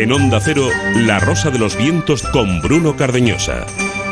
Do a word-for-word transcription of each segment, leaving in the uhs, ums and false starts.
En Onda Cero, La Rosa de los Vientos con Bruno Cardeñosa.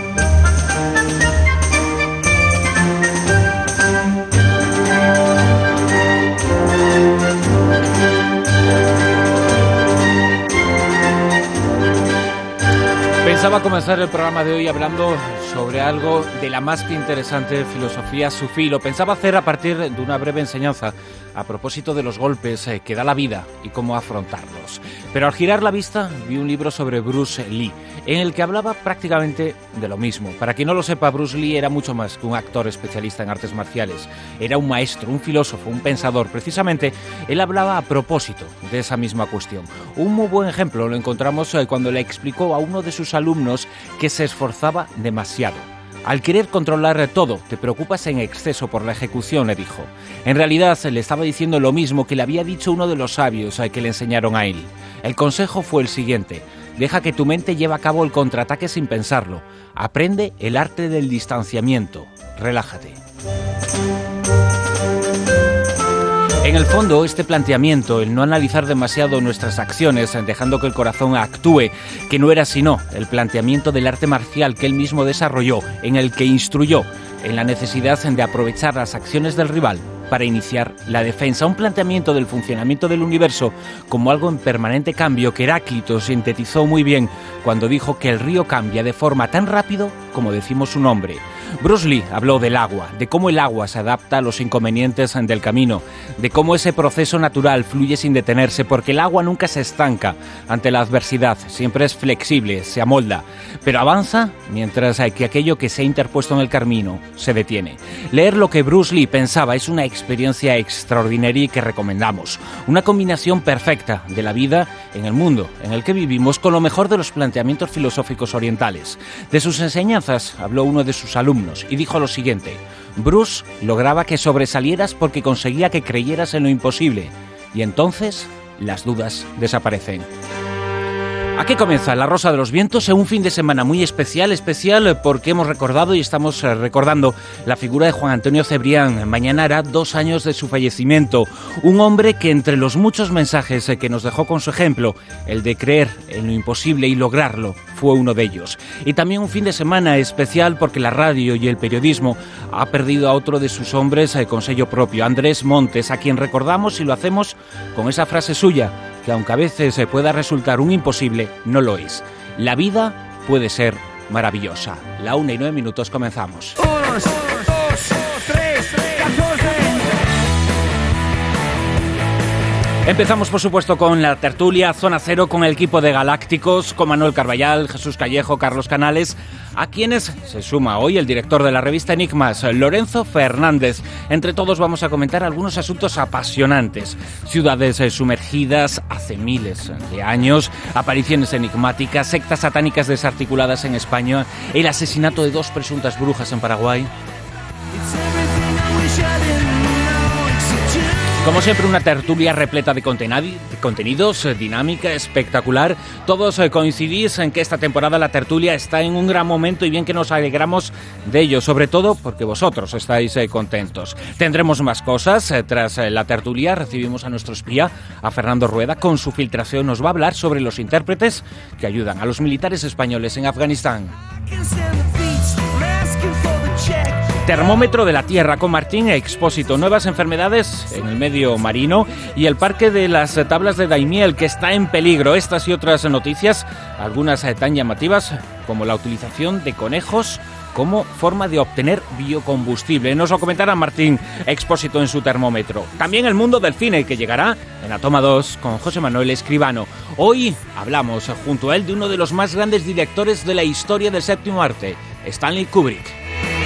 Pensaba comenzar el programa de hoy hablando sobre algo de la más que interesante filosofía sufí. Lo pensaba hacer a partir de una breve enseñanza a propósito de los golpes que da la vida y cómo afrontarlos. Pero al girar la vista vi un libro sobre Bruce Lee, en el que hablaba prácticamente de lo mismo. Para quien no lo sepa, Bruce Lee era mucho más que un actor especialista en artes marciales. Era un maestro, un filósofo, un pensador. Precisamente, él hablaba a propósito de esa misma cuestión. Un muy buen ejemplo lo encontramos cuando le explicó a uno de sus alumnos que se esforzaba demasiado. Al querer controlar todo, te preocupas en exceso por la ejecución, le dijo. En realidad, le estaba diciendo lo mismo que le había dicho uno de los sabios que le enseñaron a él. El consejo fue el siguiente: deja que tu mente lleve a cabo el contraataque sin pensarlo. Aprende el arte del distanciamiento. Relájate. En el fondo, este planteamiento, el no analizar demasiado nuestras acciones, dejando que el corazón actúe, que no era sino el planteamiento del arte marcial que él mismo desarrolló, en el que instruyó en la necesidad de aprovechar las acciones del rival para iniciar la defensa. Un planteamiento del funcionamiento del universo como algo en permanente cambio que Heráclito sintetizó muy bien cuando dijo que el río cambia de forma tan rápido como decimos su nombre. Bruce Lee habló del agua, de cómo el agua se adapta a los inconvenientes del camino, de cómo ese proceso natural fluye sin detenerse, porque el agua nunca se estanca ante la adversidad, siempre es flexible, se amolda, pero avanza mientras que aquello que se ha interpuesto en el camino se detiene. Leer lo que Bruce Lee pensaba es una experiencia extraordinaria y que recomendamos. Una combinación perfecta de la vida en el mundo en el que vivimos con lo mejor de los planteamientos filosóficos orientales. De sus enseñanzas habló uno de sus alumnos y dijo lo siguiente: Bruce lograba que sobresalieras porque conseguía que creyeras en lo imposible, y entonces las dudas desaparecen. Aquí comienza La Rosa de los Vientos, en un fin de semana muy especial, especial porque hemos recordado y estamos recordando la figura de Juan Antonio Cebrián. Mañana hará dos años de su fallecimiento, un hombre que entre los muchos mensajes que nos dejó con su ejemplo, el de creer en lo imposible y lograrlo, fue uno de ellos. Y también un fin de semana especial porque la radio y el periodismo ha perdido a otro de sus hombres con sello propio, Andrés Montes, a quien recordamos y lo hacemos con esa frase suya, que aunque a veces pueda resultar un imposible, no lo es. La vida puede ser maravillosa. La una y nueve minutos, comenzamos. Uno, dos, dos, tres, catorce. Empezamos, por supuesto, con la tertulia Zona Cero, con el equipo de Galácticos, con Manuel Carballal, Jesús Callejo, Carlos Canales, a quienes se suma hoy el director de la revista Enigmas, Lorenzo Fernández. Entre todos vamos a comentar algunos asuntos apasionantes: ciudades sumergidas hace miles de años, apariciones enigmáticas, sectas satánicas desarticuladas en España, el asesinato de dos presuntas brujas en Paraguay. Como siempre, una tertulia repleta de contenidos, dinámica, espectacular. Todos coincidís en que esta temporada la tertulia está en un gran momento y bien que nos alegramos de ello, sobre todo porque vosotros estáis contentos. Tendremos más cosas. Tras la tertulia recibimos a nuestro espía, a Fernando Rueda. Con su filtración nos va a hablar sobre los intérpretes que ayudan a los militares españoles en Afganistán. Termómetro de la Tierra con Martín Expósito, nuevas enfermedades en el medio marino y el parque de las tablas de Daimiel, que está en peligro. Estas y otras noticias, algunas tan llamativas como la utilización de conejos como forma de obtener biocombustible. Nos lo comentará Martín Expósito en su termómetro. También el mundo del cine, que llegará en la toma dos con José Manuel Escribano. Hoy hablamos junto a él de uno de los más grandes directores de la historia del séptimo arte, Stanley Kubrick.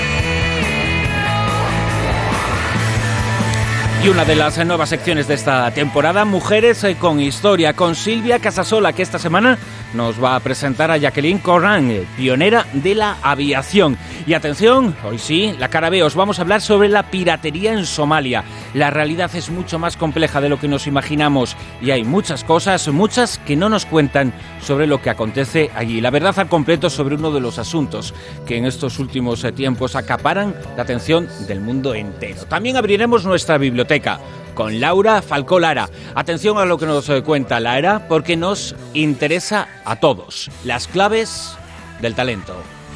Y una de las nuevas secciones de esta temporada, Mujeres con Historia, con Silvia Casasola, que esta semana nos va a presentar a Jacqueline Corran, pionera de la aviación. Y atención, hoy sí, la cara B, os vamos a hablar sobre la piratería en Somalia. La realidad es mucho más compleja de lo que nos imaginamos y hay muchas cosas, muchas que no nos cuentan sobre lo que acontece allí. La verdad al completo sobre uno de los asuntos que en estos últimos tiempos acaparan la atención del mundo entero. También abriremos nuestra biblioteca con Laura Falcó Lara. Atención a lo que nos cuenta Lara, porque nos interesa a todos. Las claves del talento.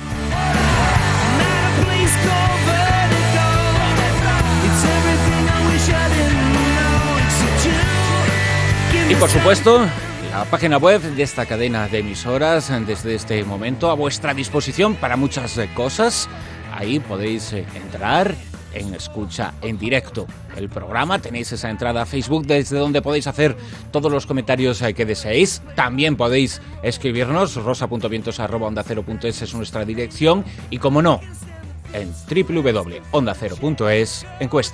Y por supuesto, la página web de esta cadena de emisoras desde este momento a vuestra disposición para muchas cosas. Ahí podéis entrar en escucha en directo el programa. Tenéis esa entrada a Facebook desde donde podéis hacer todos los comentarios que deseéis. También podéis escribirnos, rosa punto vientos arroba onda cero punto es es nuestra dirección. Y como no, en doble u doble u doble u punto onda cero punto es encuesta.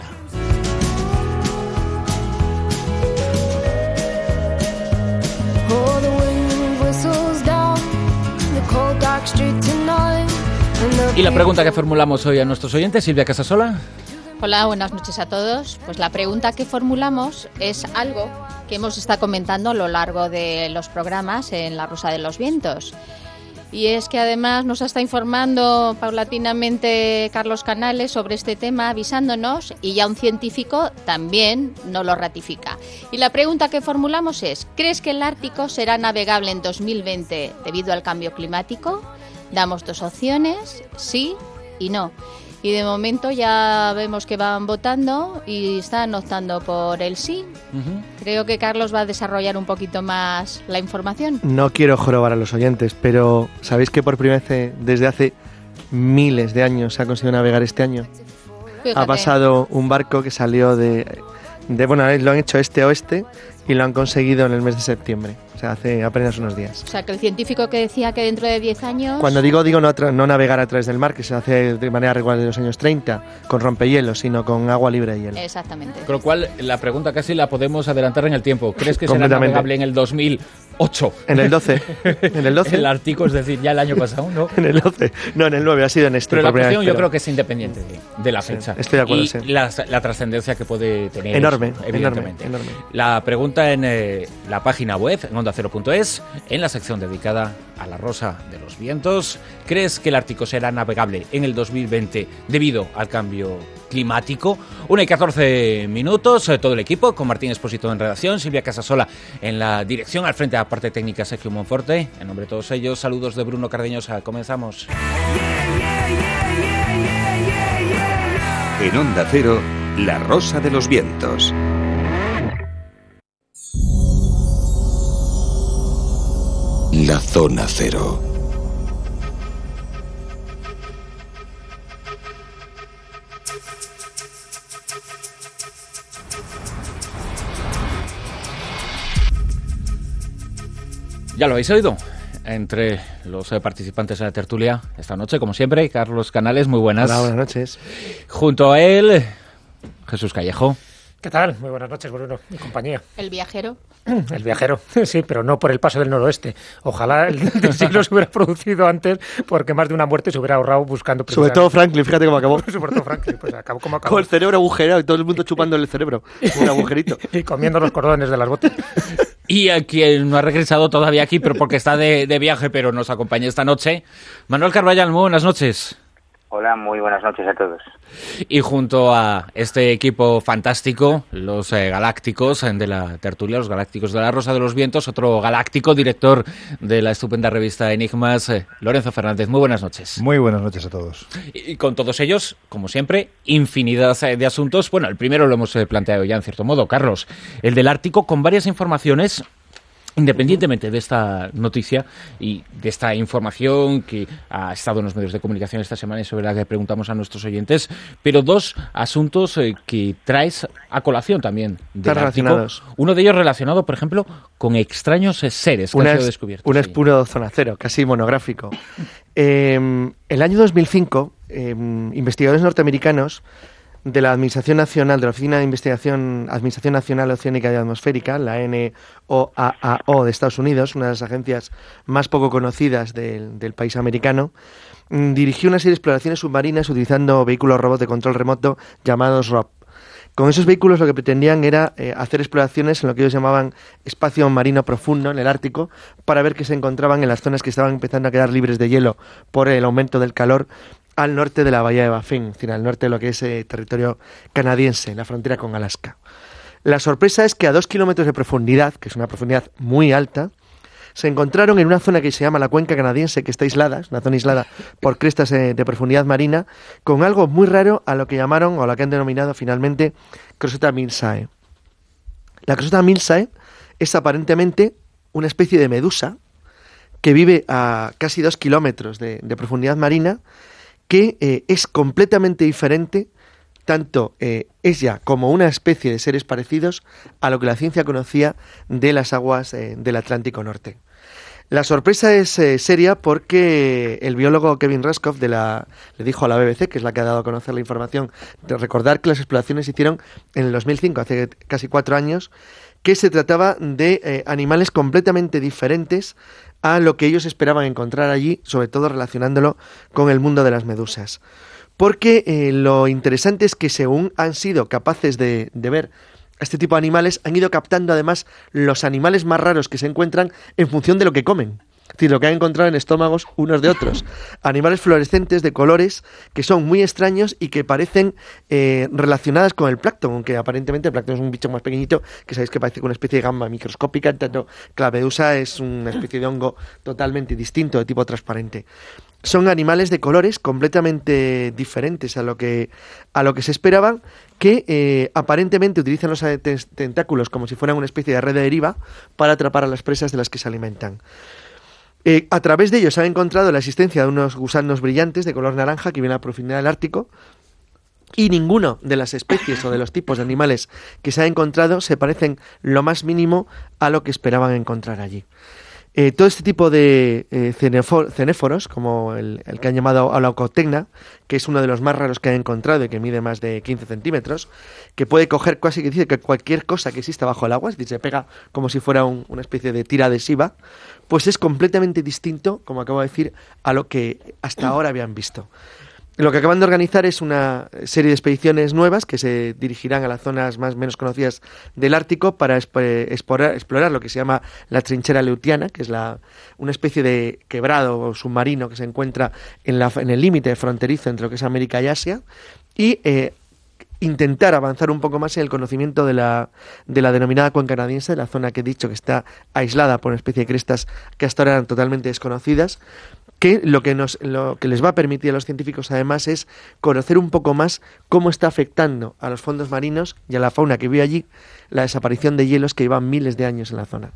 Y la pregunta que formulamos hoy a nuestros oyentes, Silvia Casasola. Hola, buenas noches a todos. Pues la pregunta que formulamos es algo que hemos estado comentando a lo largo de los programas en La Rosa de los Vientos. Y es que además nos está informando paulatinamente Carlos Canales sobre este tema, avisándonos, y ya un científico también nos lo ratifica. Y la pregunta que formulamos es, ¿crees que el Ártico será navegable en dos mil veinte debido al cambio climático? Damos dos opciones, sí y no. Y de momento ya vemos que van votando y están optando por el sí. Uh-huh. Creo que Carlos va a desarrollar un poquito más la información. No quiero jorobar a los oyentes, pero ¿sabéis que por primera vez desde hace miles de años se ha conseguido navegar este año? Fíjate. Ha pasado un barco que salió de, de... Bueno, lo han hecho este-oeste y lo han conseguido en el mes de septiembre. O sea, hace apenas unos días. O sea, que el científico que decía que dentro de diez años... Cuando digo, digo no, tra- no navegar a través del mar, que se hace de manera regular de los años treinta, con rompehielos, sino con agua libre de hielo. Exactamente. Con lo cual, la pregunta casi la podemos adelantar en el tiempo. ¿Crees que será navegable en el dos mil ocho? En el doce. ¿En el doce? El Ártico, es decir, ya el año pasado, ¿no? En el doce. No, en el nueve, ha sido en este. Pero la cuestión yo creo que es independiente de, de la fecha. Sí, estoy de acuerdo, y sí. la, la trascendencia que puede tener. Enorme, eso, evidentemente. Enorme, enorme. La pregunta en eh, la página web, en onda cero punto es, en la sección dedicada a la Rosa de los Vientos. ¿Crees que el Ártico será navegable en el dos mil veinte debido al cambio climático? Una y catorce minutos, todo el equipo, con Martín Expósito en redacción, Silvia Casasola en la dirección, al frente de la parte técnica Sergio Monforte. En nombre de todos ellos, saludos de Bruno Cardeñosa. Comenzamos. En Onda Cero, La Rosa de los Vientos. La Zona Cero. Ya lo habéis oído. Entre los eh, participantes de la tertulia esta noche, como siempre, Carlos Canales, muy buenas. Hola, buenas noches. Junto a él, Jesús Callejo. ¿Qué tal? Muy buenas noches, Bruno y compañía. El viajero. El viajero, sí, pero no por el paso del noroeste. Ojalá el del siglo se hubiera producido antes, porque más de una muerte se hubiera ahorrado buscando... Sobre todo Franklin, fíjate cómo acabó. Sobre todo Franklin, pues acabó como acabó. Con el cerebro agujereado y todo el mundo chupando el cerebro. Un agujerito. Y comiendo los cordones de las botas. Y a quien no ha regresado todavía aquí, pero porque está de, de viaje, pero nos acompaña esta noche, Manuel Carballal, muy buenas noches. Hola, muy buenas noches a todos. Y junto a este equipo fantástico, los eh, galácticos de la tertulia, los galácticos de la Rosa de los Vientos, otro galáctico, director de la estupenda revista Enigmas, eh, Lorenzo Fernández. Muy buenas noches. Muy buenas noches a todos. Y, y con todos ellos, como siempre, infinidad de asuntos. Bueno, el primero lo hemos eh, planteado ya en cierto modo, Carlos, el del Ártico, con varias informaciones. Independientemente de esta noticia y de esta información que ha estado en los medios de comunicación esta semana y sobre la que preguntamos a nuestros oyentes, pero dos asuntos eh, que traes a colación también del Ártico. Uno de ellos relacionado, por ejemplo, con extraños seres que una han sido es, descubiertos. Un es puro zona cero, casi monográfico. eh, el año dos mil cinco, eh, investigadores norteamericanos de la Administración Nacional, de la Oficina de Investigación, Administración Nacional Oceánica y Atmosférica, la N O A A O de Estados Unidos, una de las agencias más poco conocidas del, del país americano, dirigió una serie de exploraciones submarinas utilizando vehículos robots de control remoto llamados R O P, Con esos vehículos lo que pretendían era eh, hacer exploraciones en lo que ellos llamaban espacio marino profundo en el Ártico para ver qué se encontraban en las zonas que estaban empezando a quedar libres de hielo por el aumento del calor al norte de la bahía de Baffin, es decir, al norte de lo que es eh, territorio canadiense, la frontera con Alaska. La sorpresa es que a dos kilómetros de profundidad, que es una profundidad muy alta, se encontraron en una zona que se llama la Cuenca Canadiense, que está aislada, es una zona aislada por crestas eh, de profundidad marina, con algo muy raro a lo que llamaron, o a lo que han denominado finalmente, Crosota milsae. La Crosota milsae es aparentemente una especie de medusa que vive a casi dos kilómetros de, de profundidad marina, que eh, es completamente diferente, tanto eh, ella como una especie de seres parecidos a lo que la ciencia conocía de las aguas eh, del Atlántico Norte. La sorpresa es eh, seria porque el biólogo Kevin Rushkoff de la, le dijo a la B B C, que es la que ha dado a conocer la información, de recordar que las exploraciones se hicieron en el dos mil cinco, hace casi cuatro años, que se trataba de eh, animales completamente diferentes a lo que ellos esperaban encontrar allí, sobre todo relacionándolo con el mundo de las medusas. Porque eh, lo interesante es que según han sido capaces de, de ver a este tipo de animales, han ido captando además los animales más raros que se encuentran en función de lo que comen. Es decir, lo que han encontrado en estómagos unos de otros. Animales fluorescentes de colores que son muy extraños y que parecen eh, relacionadas con el plancton, aunque aparentemente el plancton es un bicho más pequeñito, que sabéis que parece una especie de gamba microscópica, tanto que la medusa es una especie de hongo totalmente distinto, de tipo transparente. Son animales de colores completamente diferentes a lo que, a lo que se esperaban, que eh, aparentemente utilizan los tentáculos como si fueran una especie de red de deriva para atrapar a las presas de las que se alimentan. Eh, a través de ellos se ha encontrado la existencia de unos gusanos brillantes de color naranja que viven a la profundidad del Ártico, y ninguno de las especies o de los tipos de animales que se ha encontrado se parecen lo más mínimo a lo que esperaban encontrar allí. Eh, todo este tipo de eh, cenéforos, como el, el que han llamado Alaucotecna, que es uno de los más raros que han encontrado y que mide más de quince centímetros, que puede coger casi que dice que cualquier cosa que exista bajo el agua, es decir, se pega como si fuera un, una especie de tira adhesiva, pues es completamente distinto, como acabo de decir, a lo que hasta ahora habían visto. Lo que acaban de organizar es una serie de expediciones nuevas que se dirigirán a las zonas más menos conocidas del Ártico para explorar, explorar lo que se llama la trinchera aleutiana, que es la, una especie de quebrado submarino que se encuentra en, la, en el límite fronterizo entre lo que es América y Asia, y eh, intentar avanzar un poco más en el conocimiento de la, de la denominada cuenca canadiense, de la zona que he dicho que está aislada por una especie de crestas que hasta ahora eran totalmente desconocidas, que lo que nos lo que les va a permitir a los científicos además es conocer un poco más cómo está afectando a los fondos marinos y a la fauna que vive allí la desaparición de hielos que llevan miles de años en la zona.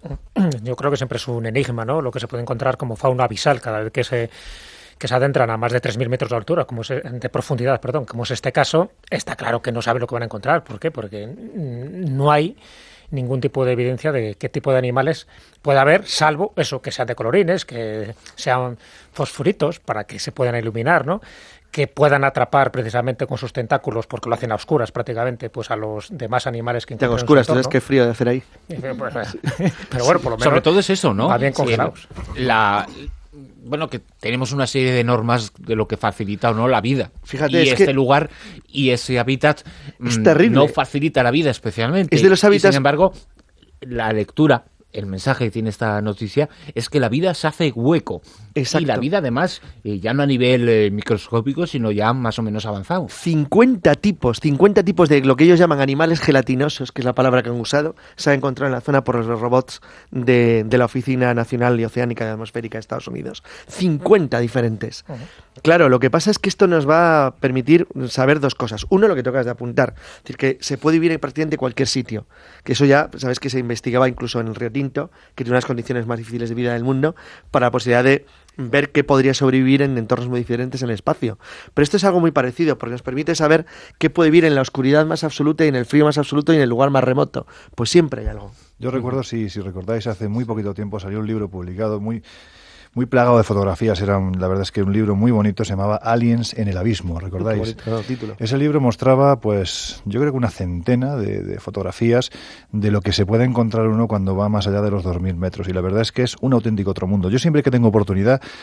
Yo creo que siempre es un enigma, ¿no?, lo que se puede encontrar como fauna abisal cada vez que se que se adentran a más de tres mil metros de altura, como es, de profundidad, perdón, como es este caso. Está claro que no sabe lo que van a encontrar. ¿Por qué? Porque no hay ningún tipo de evidencia de qué tipo de animales puede haber, salvo eso, que sean de colorines, que sean fosforitos para que se puedan iluminar, ¿no?, que puedan atrapar precisamente con sus tentáculos, porque lo hacen a oscuras prácticamente, pues a los demás animales que encuentran. A oscuras, ¿sabes qué frío de hacer ahí? Pero bueno, por lo menos. Sobre todo es eso, ¿no? Va bien congelados. Sí, la... Bueno, que tenemos una serie de normas de lo que facilita o no la vida. Fíjate, y es este que lugar y ese hábitat es terrible. No facilita la vida especialmente. Es de los hábitats... Y, sin embargo, la lectura, el mensaje que tiene esta noticia es que la vida se hace hueco. Exacto. Y la vida, además, eh, ya no a nivel eh, microscópico, sino ya más o menos avanzado. cincuenta tipos, cincuenta tipos de lo que ellos llaman animales gelatinosos, que es la palabra que han usado, se ha encontrado en la zona por los robots de, de la Oficina Nacional y Oceánica y Atmosférica de Estados Unidos. cincuenta diferentes. Uh-huh. Claro, lo que pasa es que esto nos va a permitir saber dos cosas. Uno, lo que tocas de apuntar, es decir, que se puede vivir en prácticamente cualquier sitio, que eso ya, sabes que se investigaba incluso en el Río Tinto, que tiene unas condiciones más difíciles de vida del mundo, para la posibilidad de ver qué podría sobrevivir en entornos muy diferentes en el espacio. Pero esto es algo muy parecido, porque nos permite saber qué puede vivir en la oscuridad más absoluta y en el frío más absoluto y en el lugar más remoto. Pues siempre hay algo. Yo recuerdo, si, si recordáis, hace muy poquito tiempo salió un libro publicado muy... muy plagado de fotografías, era un, la verdad es que un libro muy bonito, se llamaba Aliens en el abismo, ¿recordáis? Bonito, título. Ese libro mostraba, pues, yo creo que una centena de, de fotografías de lo que se puede encontrar uno cuando va más allá de los dos mil metros, y la verdad es que es un auténtico otro mundo. Yo siempre que tengo oportunidad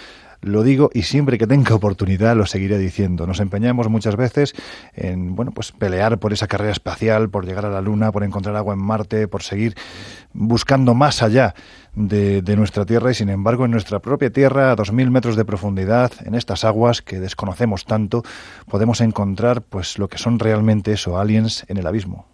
Lo digo y siempre que tenga oportunidad lo seguiré diciendo. Nos empeñamos muchas veces en, bueno, pues pelear por esa carrera espacial, por llegar a la Luna, por encontrar agua en Marte, por seguir buscando más allá de, de nuestra Tierra, y sin embargo en nuestra propia Tierra, a dos mil metros de profundidad, en estas aguas que desconocemos tanto, podemos encontrar pues lo que son realmente eso, aliens en el abismo.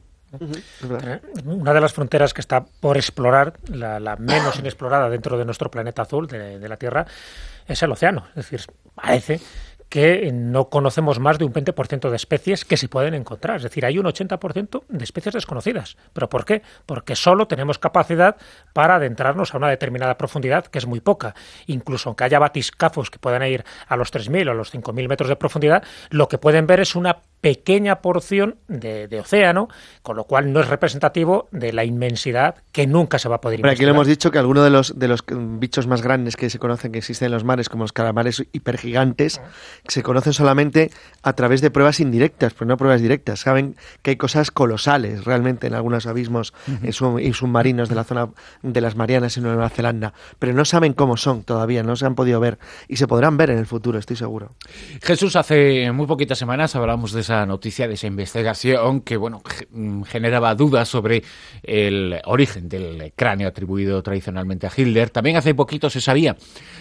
Una de las fronteras que está por explorar, la, la menos inexplorada dentro de nuestro planeta azul, de, de la Tierra, es el océano. Es decir, parece que no conocemos más de un veinte por ciento de especies que se pueden encontrar. Es decir, hay un ochenta por ciento de especies desconocidas. ¿Pero por qué? Porque solo tenemos capacidad para adentrarnos a una determinada profundidad, que es muy poca. Incluso aunque haya batiscafos que puedan ir a los tres mil o a los cinco mil metros de profundidad, lo que pueden ver es una pequeña porción de, de océano, con lo cual no es representativo de la inmensidad que nunca se va a poder Pero investigar. aquí le hemos dicho que algunos de los, de los bichos más grandes que se conocen que existen en los mares, como los calamares hipergigantes, se conocen solamente a través de pruebas indirectas, pero no pruebas directas. Saben que hay cosas colosales realmente en algunos abismos uh-huh. sub, submarinos de la zona de las Marianas en Nueva Zelanda, pero no saben cómo son todavía, no se han podido ver y se podrán ver en el futuro, estoy seguro. Jesús, hace muy poquitas semanas hablamos de esa noticia, de esa investigación que, bueno, generaba dudas sobre el origen del cráneo atribuido tradicionalmente a Hitler. También hace poquito se sabía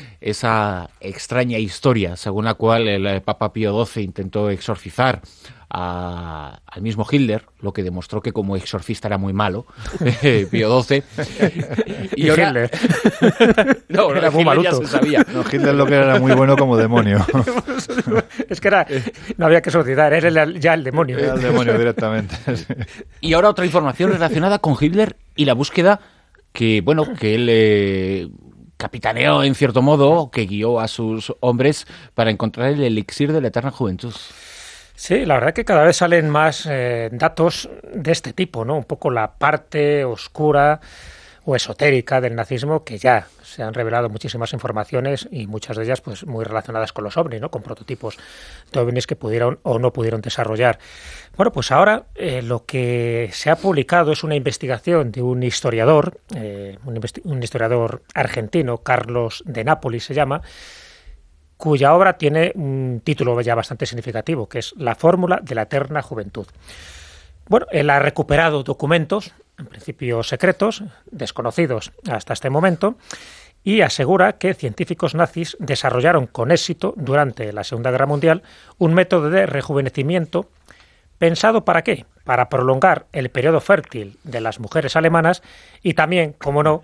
esa extraña historia según la cual el Papa Pío doce intentó exorcizar a, al mismo Hitler, lo que demostró que como exorcista era muy malo, Pío doce. Y, y ahora... Hitler. No, era muy Hitler ya maluto. se sabía. No, Hitler lo que era muy bueno como demonio. Es que era, no había que exorcizar, era el, ya el demonio. Era el demonio directamente. Sí. Y ahora otra información relacionada con Hitler y la búsqueda que, bueno, que él eh, capitaneó en cierto modo, que guió a sus hombres para encontrar el elixir de la eterna juventud. Sí, la verdad que cada vez salen más eh, datos de este tipo, ¿no? Un poco la parte oscura o esotérica del nazismo, que ya se han revelado muchísimas informaciones y muchas de ellas pues muy relacionadas con los ovnis, ¿no? Con prototipos de ovnis que pudieron o no pudieron desarrollar. Bueno, pues ahora eh, lo que se ha publicado es una investigación de un historiador, eh, un, investi- un historiador argentino, Carlos de Nápoli se llama, cuya obra tiene un título ya bastante significativo, que es La fórmula de la eterna juventud. Bueno, él ha recuperado documentos, en principio secretos, desconocidos hasta este momento, y asegura que científicos nazis desarrollaron con éxito durante la Segunda Guerra Mundial un método de rejuvenecimiento pensado ¿para qué? Para prolongar el periodo fértil de las mujeres alemanas y también, como no,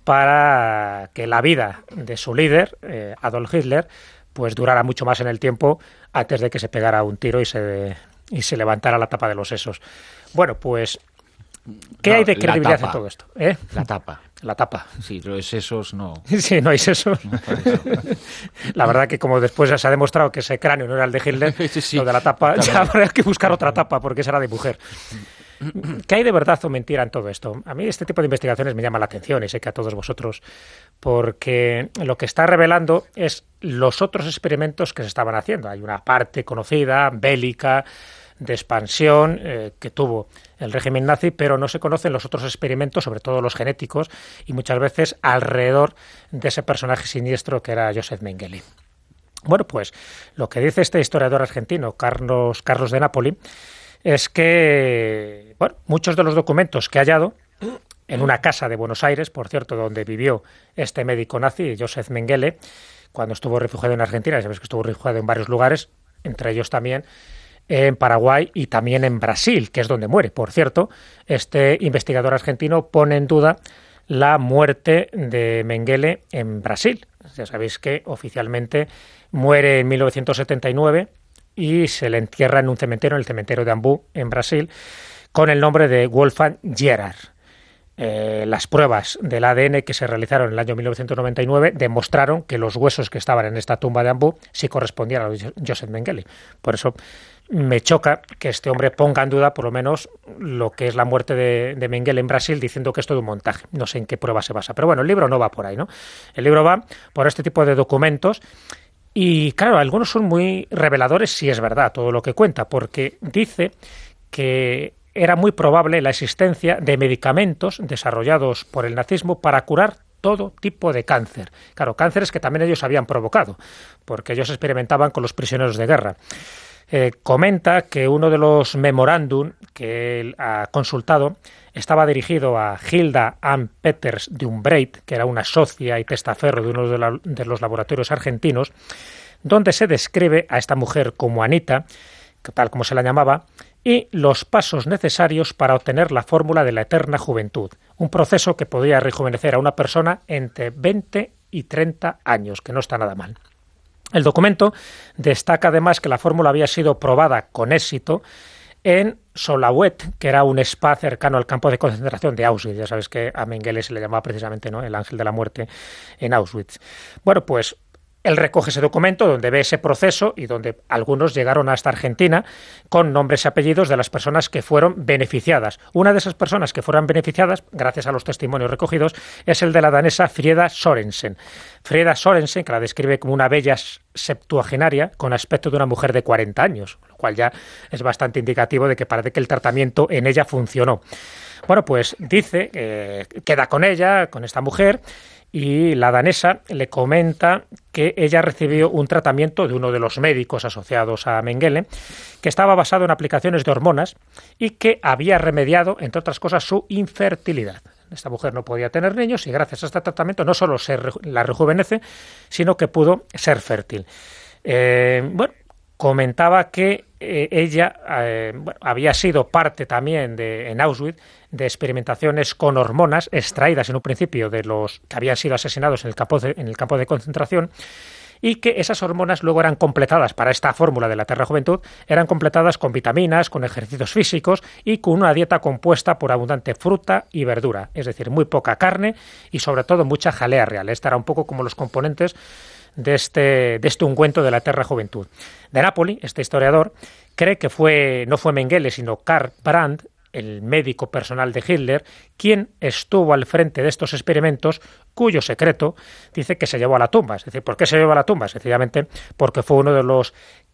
para que la vida de su líder, eh, Adolf Hitler, pues durara mucho más en el tiempo antes de que se pegara un tiro y se, y se levantara la tapa de los sesos. Bueno, pues, ¿qué No, hay de credibilidad tapa. en todo esto? ¿Eh? La tapa. La tapa. Sí, los sesos no. Sí, no hay sesos. La verdad que como después se ha demostrado que ese cráneo no era el de Hitler, Sí, sí. lo de la tapa, También. ya habrá que buscar otra tapa porque esa era de mujer. ¿Qué hay de verdad o mentira en todo esto? A mí este tipo de investigaciones me llama la atención y sé que a todos vosotros, porque lo que está revelando es los otros experimentos que se estaban haciendo. Hay una parte conocida, bélica, de expansión eh, que tuvo el régimen nazi, pero no se conocen los otros experimentos, sobre todo los genéticos, y muchas veces alrededor de ese personaje siniestro que era Joseph Mengele. Bueno, pues lo que dice este historiador argentino, Carlos, Carlos de Nápoli, es que bueno, muchos de los documentos que ha hallado en una casa de Buenos Aires, por cierto, donde vivió este médico nazi, Joseph Mengele, cuando estuvo refugiado en Argentina, ya sabéis que estuvo refugiado en varios lugares, entre ellos también en Paraguay y también en Brasil, que es donde muere. Por cierto, este investigador argentino pone en duda la muerte de Mengele en Brasil. Ya sabéis que oficialmente muere en mil novecientos setenta y nueve y se le entierra en un cementerio, en el cementerio de Ambu, en Brasil, con el nombre de Wolfgang Gerhard. Eh, las pruebas del A D N que se realizaron en el año mil novecientos noventa y nueve demostraron que los huesos que estaban en esta tumba de Ambu sí correspondían a los de Joseph Mengele. Por eso me choca que este hombre ponga en duda por lo menos lo que es la muerte de, de Mengele en Brasil, diciendo que es todo un montaje. No sé en qué prueba se basa. Pero bueno, el libro no va por ahí, ¿no? El libro va por este tipo de documentos. Y claro, algunos son muy reveladores si es verdad todo lo que cuenta, porque dice que era muy probable la existencia de medicamentos desarrollados por el nazismo para curar todo tipo de cáncer. Claro, cánceres que también ellos habían provocado, porque ellos experimentaban con los prisioneros de guerra. Eh, comenta que uno de los memorándum que él ha consultado estaba dirigido a Hilda Ann Peters de Umbreit, que era una socia y testaferro de uno de, la, de los laboratorios argentinos, donde se describe a esta mujer como Anita, tal como se la llamaba, y los pasos necesarios para obtener la fórmula de la eterna juventud, un proceso que podía rejuvenecer a una persona entre veinte y treinta años, que no está nada mal. El documento destaca además que la fórmula había sido probada con éxito en Solauet, que era un spa cercano al campo de concentración de Auschwitz. Ya sabes que a Mengele se le llamaba precisamente, ¿no?, el ángel de la muerte en Auschwitz. Bueno, pues él recoge ese documento donde ve ese proceso y donde algunos llegaron hasta Argentina con nombres y apellidos de las personas que fueron beneficiadas. Una de esas personas que fueron beneficiadas, gracias a los testimonios recogidos, es el de la danesa Frida Sorensen. Frida Sorensen, que la describe como una bella septuagenaria con aspecto de una mujer de cuarenta años, lo cual ya es bastante indicativo de que parece que el tratamiento en ella funcionó. Bueno, pues dice que eh, queda con ella, con esta mujer, y la danesa le comenta que ella recibió un tratamiento de uno de los médicos asociados a Mengele, que estaba basado en aplicaciones de hormonas y que había remediado, entre otras cosas, su infertilidad. Esta mujer no podía tener niños y gracias a este tratamiento no solo se la rejuvenece, sino que pudo ser fértil. Eh, bueno, comentaba que eh, ella eh, bueno, había sido parte también de, en Auschwitz de experimentaciones con hormonas extraídas en un principio de los que habían sido asesinados en el campo de, en el campo de concentración, y que esas hormonas luego eran completadas para esta fórmula de la eterna juventud, eran completadas con vitaminas, con ejercicios físicos y con una dieta compuesta por abundante fruta y verdura, es decir, muy poca carne y sobre todo mucha jalea real. Esta era un poco como los componentes de este, de este ungüento de la eterna juventud. De Napoli, este historiador cree que fue no fue Mengele, sino Karl Brandt, el médico personal de Hitler, quien estuvo al frente de estos experimentos, cuyo secreto dice que se llevó a la tumba. Es decir, ¿por qué se llevó a la tumba? Sencillamente porque fue uno de los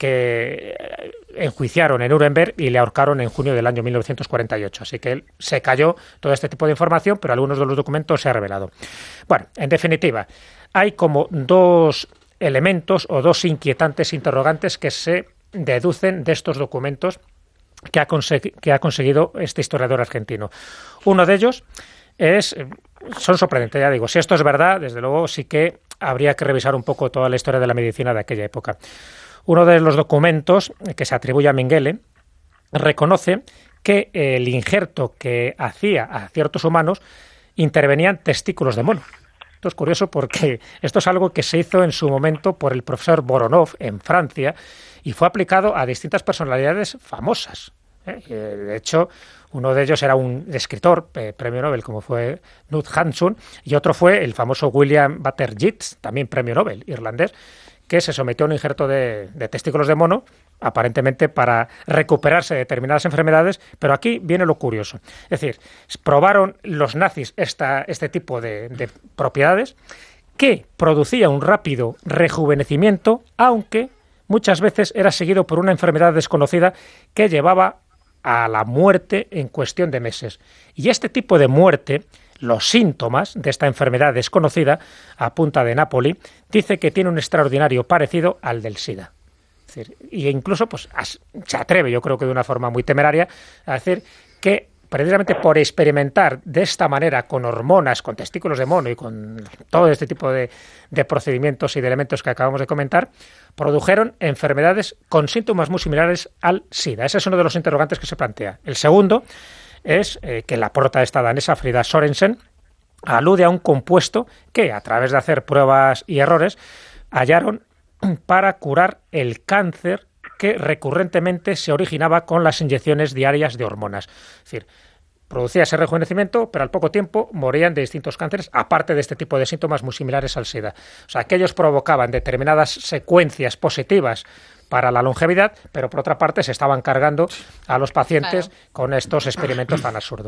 que enjuiciaron en Nuremberg y le ahorcaron en junio del año mil novecientos cuarenta y ocho. Así que él se cayó todo este tipo de información, pero algunos de los documentos se ha revelado. Bueno, en definitiva, hay como dos elementos o dos inquietantes interrogantes que se deducen de estos documentos que ha, que ha conseguido este historiador argentino. Uno de ellos es, son sorprendentes, ya digo, si esto es verdad, desde luego sí que habría que revisar un poco toda la historia de la medicina de aquella época. Uno de los documentos que se atribuye a Mengele reconoce que el injerto que hacía a ciertos humanos intervenían testículos de mono. Esto es curioso porque esto es algo que se hizo en su momento por el profesor Voronov en Francia y fue aplicado a distintas personalidades famosas. ¿eh? De hecho, uno de ellos era un escritor, eh, premio Nobel, como fue Knut Hamsun, y otro fue el famoso William Butler Yeats, también premio Nobel, irlandés, que se sometió a un injerto de, de testículos de mono, aparentemente para recuperarse de determinadas enfermedades, pero aquí viene lo curioso. Es decir, probaron los nazis esta, este tipo de, de propiedades que producía un rápido rejuvenecimiento, aunque muchas veces era seguido por una enfermedad desconocida que llevaba a la muerte en cuestión de meses. Y este tipo de muerte, los síntomas de esta enfermedad desconocida, a punta de Napoli, dice que tiene un extraordinario parecido al del SIDA. Es decir, y incluso pues, se atreve, yo creo que de una forma muy temeraria, a decir que precisamente por experimentar de esta manera con hormonas, con testículos de mono y con todo este tipo de, de procedimientos y de elementos que acabamos de comentar, produjeron enfermedades con síntomas muy similares al SIDA. Ese es uno de los interrogantes que se plantea. El segundo es eh, que la prota esta danesa, Frida Sorensen, alude a un compuesto que, a través de hacer pruebas y errores, hallaron para curar el cáncer que recurrentemente se originaba con las inyecciones diarias de hormonas. Es decir, producía ese rejuvenecimiento, pero al poco tiempo morían de distintos cánceres, aparte de este tipo de síntomas muy similares al SIDA. O sea, que ellos provocaban determinadas secuencias positivas para la longevidad, pero por otra parte se estaban cargando a los pacientes claro. con estos experimentos tan absurdos.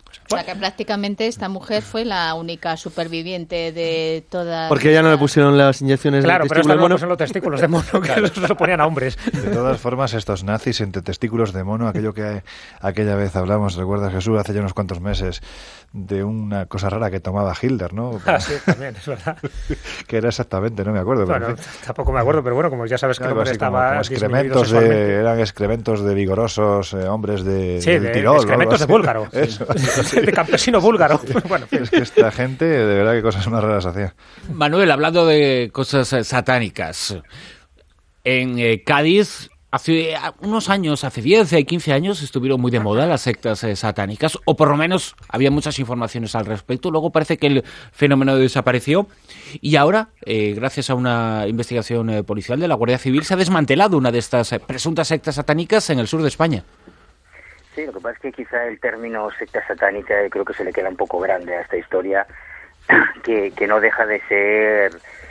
O sea que prácticamente esta mujer fue la única superviviente de toda... Porque ya no le pusieron las inyecciones claro, de pero testículo esta de mono. no pusieron los testículos de mono, que claro. Eso lo ponían a hombres. De todas formas, estos nazis entre testículos de mono, aquello que aquella vez hablamos, ¿recuerdas, Jesús, hace ya unos cuantos meses, de una cosa rara que tomaba Hitler, ¿no? Ah, sí, también, es verdad. Que era exactamente, no me acuerdo. Bueno, pero, tampoco me acuerdo, pero bueno, como ya sabes que el hombre como, estaba como excrementos de, eran excrementos de vigorosos eh, hombres de, sí, del de, Tirol. de excrementos de búlgaro. Eso. De campesino búlgaro. Bueno, es que esta gente, de verdad, que cosas más raras hacía. Manuel, hablando de cosas eh, satánicas, en eh, Cádiz... Hace unos años, hace diez, quince años, estuvieron muy de moda las sectas eh, satánicas, o por lo menos había muchas informaciones al respecto. Luego parece que el fenómeno desapareció y ahora, eh, gracias a una investigación eh, policial de la Guardia Civil, se ha desmantelado una de estas eh, presuntas sectas satánicas en el sur de España. Sí, lo que pasa es que quizá el término secta satánica creo que se le queda un poco grande a esta historia, que, que no deja de ser...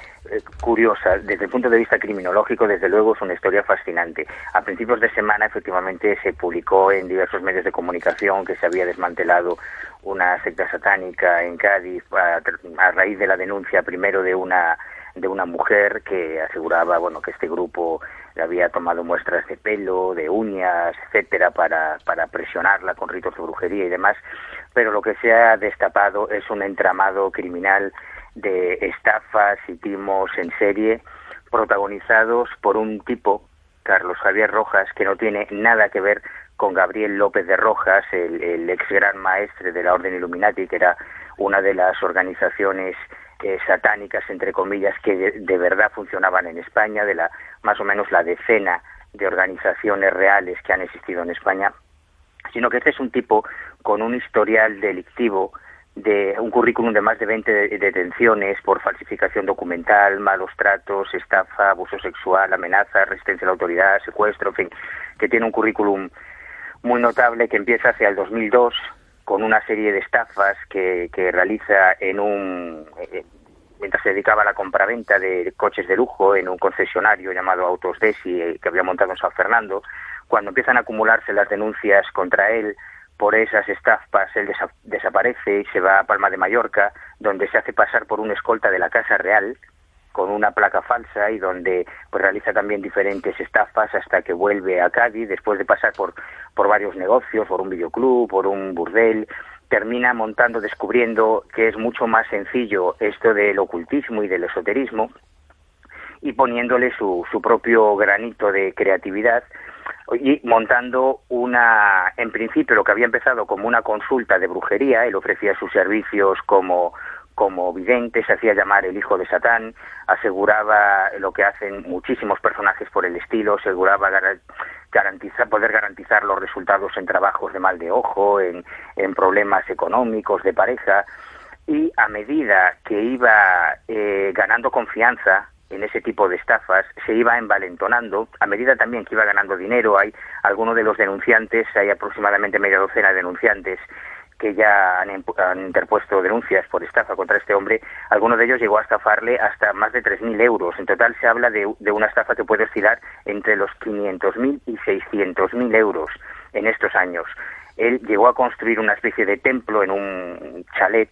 curiosa. Desde el punto de vista criminológico, desde luego es una historia fascinante. A principios de semana, efectivamente, se publicó en diversos medios de comunicación que se había desmantelado una secta satánica en Cádiz a, a raíz de la denuncia primero de una de una mujer que aseguraba, bueno, que este grupo le había tomado muestras de pelo, de uñas, etcétera, para para presionarla con ritos de brujería y demás. Pero lo que se ha destapado es un entramado criminal de estafas y timos en serie protagonizados por un tipo, Carlos Javier Rojas, que no tiene nada que ver con Gabriel López de Rojas, el, el ex gran maestre de la Orden Illuminati, que era una de las organizaciones eh, satánicas, entre comillas, que de, de verdad funcionaban en España, de la más o menos la decena de organizaciones reales que han existido en España, sino que este es un tipo con un historial delictivo, de un currículum de más de veinte detenciones por falsificación documental, malos tratos, estafa, abuso sexual, amenaza, resistencia a la autoridad, secuestro, en fin, que tiene un currículum muy notable que empieza hacia el dos mil dos con una serie de estafas que, que realiza en un eh, mientras se dedicaba a la compraventa de coches de lujo en un concesionario llamado Autos Desi, eh, que había montado en San Fernando. Cuando empiezan a acumularse las denuncias contra él por esas estafas, él desa- desaparece y se va a Palma de Mallorca, donde se hace pasar por un escolta de la Casa Real con una placa falsa y donde pues realiza también diferentes estafas hasta que vuelve a Cádiz después de pasar por por varios negocios, por un videoclub, por un burdel. Termina montando, descubriendo que es mucho más sencillo esto del ocultismo y del esoterismo y poniéndole su, su propio granito de creatividad y montando una, en principio lo que había empezado como una consulta de brujería. Él ofrecía sus servicios como como vidente, se hacía llamar el hijo de Satán, aseguraba lo que hacen muchísimos personajes por el estilo, aseguraba gar- garantizar, poder garantizar los resultados en trabajos de mal de ojo, en, en problemas económicos, de pareja, y a medida que iba eh, ganando confianza en ese tipo de estafas, se iba envalentonando, a medida también que iba ganando dinero. Hay algunos de los denunciantes, hay aproximadamente media docena de denunciantes que ya han, han interpuesto denuncias por estafa contra este hombre. Alguno de ellos llegó a estafarle hasta más de tres mil euros. En total se habla de, de una estafa que puede oscilar entre los quinientos mil y seiscientos mil euros en estos años. Él llegó a construir una especie de templo en un chalet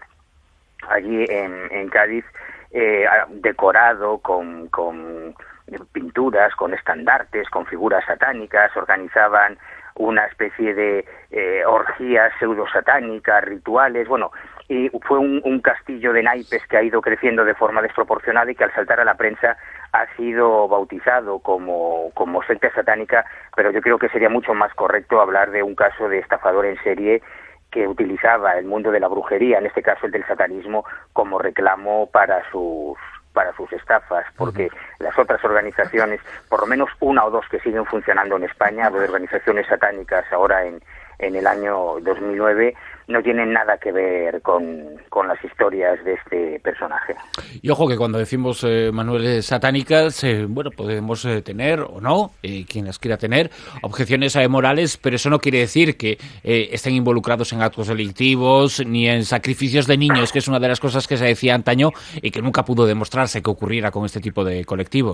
allí en, en Cádiz, eh, decorado con, con pinturas, con estandartes, con figuras satánicas. Organizaban una especie de eh, orgías pseudo-satánicas, rituales, bueno, y fue un, un castillo de naipes que ha ido creciendo de forma desproporcionada y que al saltar a la prensa ha sido bautizado como, como secta satánica, pero yo creo que sería mucho más correcto hablar de un caso de estafador en serie que utilizaba el mundo de la brujería, en este caso el del satanismo, como reclamo para sus para sus estafas, porque uh-huh. las otras organizaciones, por lo menos una o dos que siguen funcionando en España, de organizaciones satánicas ahora en, en el año dos mil nueve, no tienen nada que ver con, con las historias de este personaje. Y ojo que cuando decimos, eh, Manuel, eh, satánicas, eh, bueno, podemos eh, tener o no, eh, quien las quiera tener, objeciones eh, morales, pero eso no quiere decir que eh, estén involucrados en actos delictivos ni en sacrificios de niños, que es una de las cosas que se decía antaño y que nunca pudo demostrarse que ocurriera con este tipo de colectivos.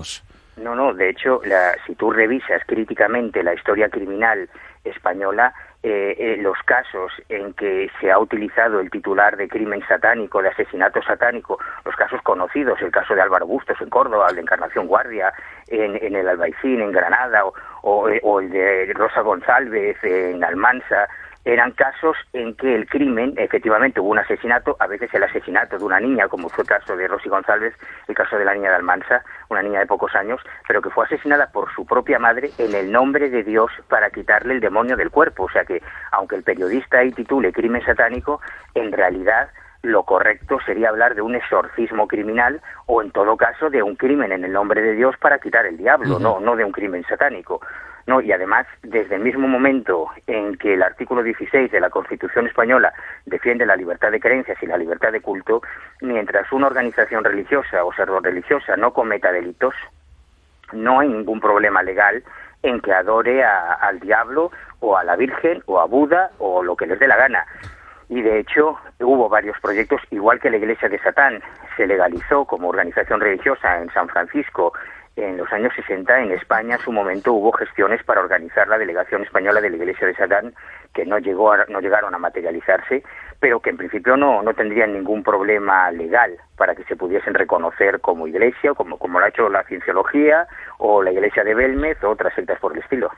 No, no, de hecho, la, si tú revisas críticamente la historia criminal española, eh, eh, los casos en que se ha utilizado el titular de crimen satánico, de asesinato satánico, los casos conocidos, el caso de Álvaro Bustos en Córdoba, el de Encarnación Guardia en, en el Albaicín, en Granada, o, o, o el de Rosa González en Almansa, eran casos en que el crimen, efectivamente hubo un asesinato, a veces el asesinato de una niña, como fue el caso de Rosy González, el caso de la niña de Almansa, una niña de pocos años, pero que fue asesinada por su propia madre en el nombre de Dios para quitarle el demonio del cuerpo. O sea que, aunque el periodista ahí titule crimen satánico, en realidad lo correcto sería hablar de un exorcismo criminal o, en todo caso, de un crimen en el nombre de Dios para quitar el diablo, uh-huh. no, no de un crimen satánico. No, y además, desde el mismo momento en que el artículo dieciséis de la Constitución española defiende la libertad de creencias y la libertad de culto, mientras una organización religiosa o pseudo-religiosa no cometa delitos, no hay ningún problema legal en que adore a, al diablo o a la Virgen o a Buda o lo que les dé la gana. Y de hecho hubo varios proyectos, igual que la Iglesia de Satán se legalizó como organización religiosa en San Francisco en los años sesenta. En España en su momento hubo gestiones para organizar la delegación española de la Iglesia de Satán, que no llegó a, no llegaron a materializarse, pero que en principio no, no tendrían ningún problema legal para que se pudiesen reconocer como iglesia, como, como lo ha hecho la Cienciología o la Iglesia de Belmez o otras sectas por el estilo.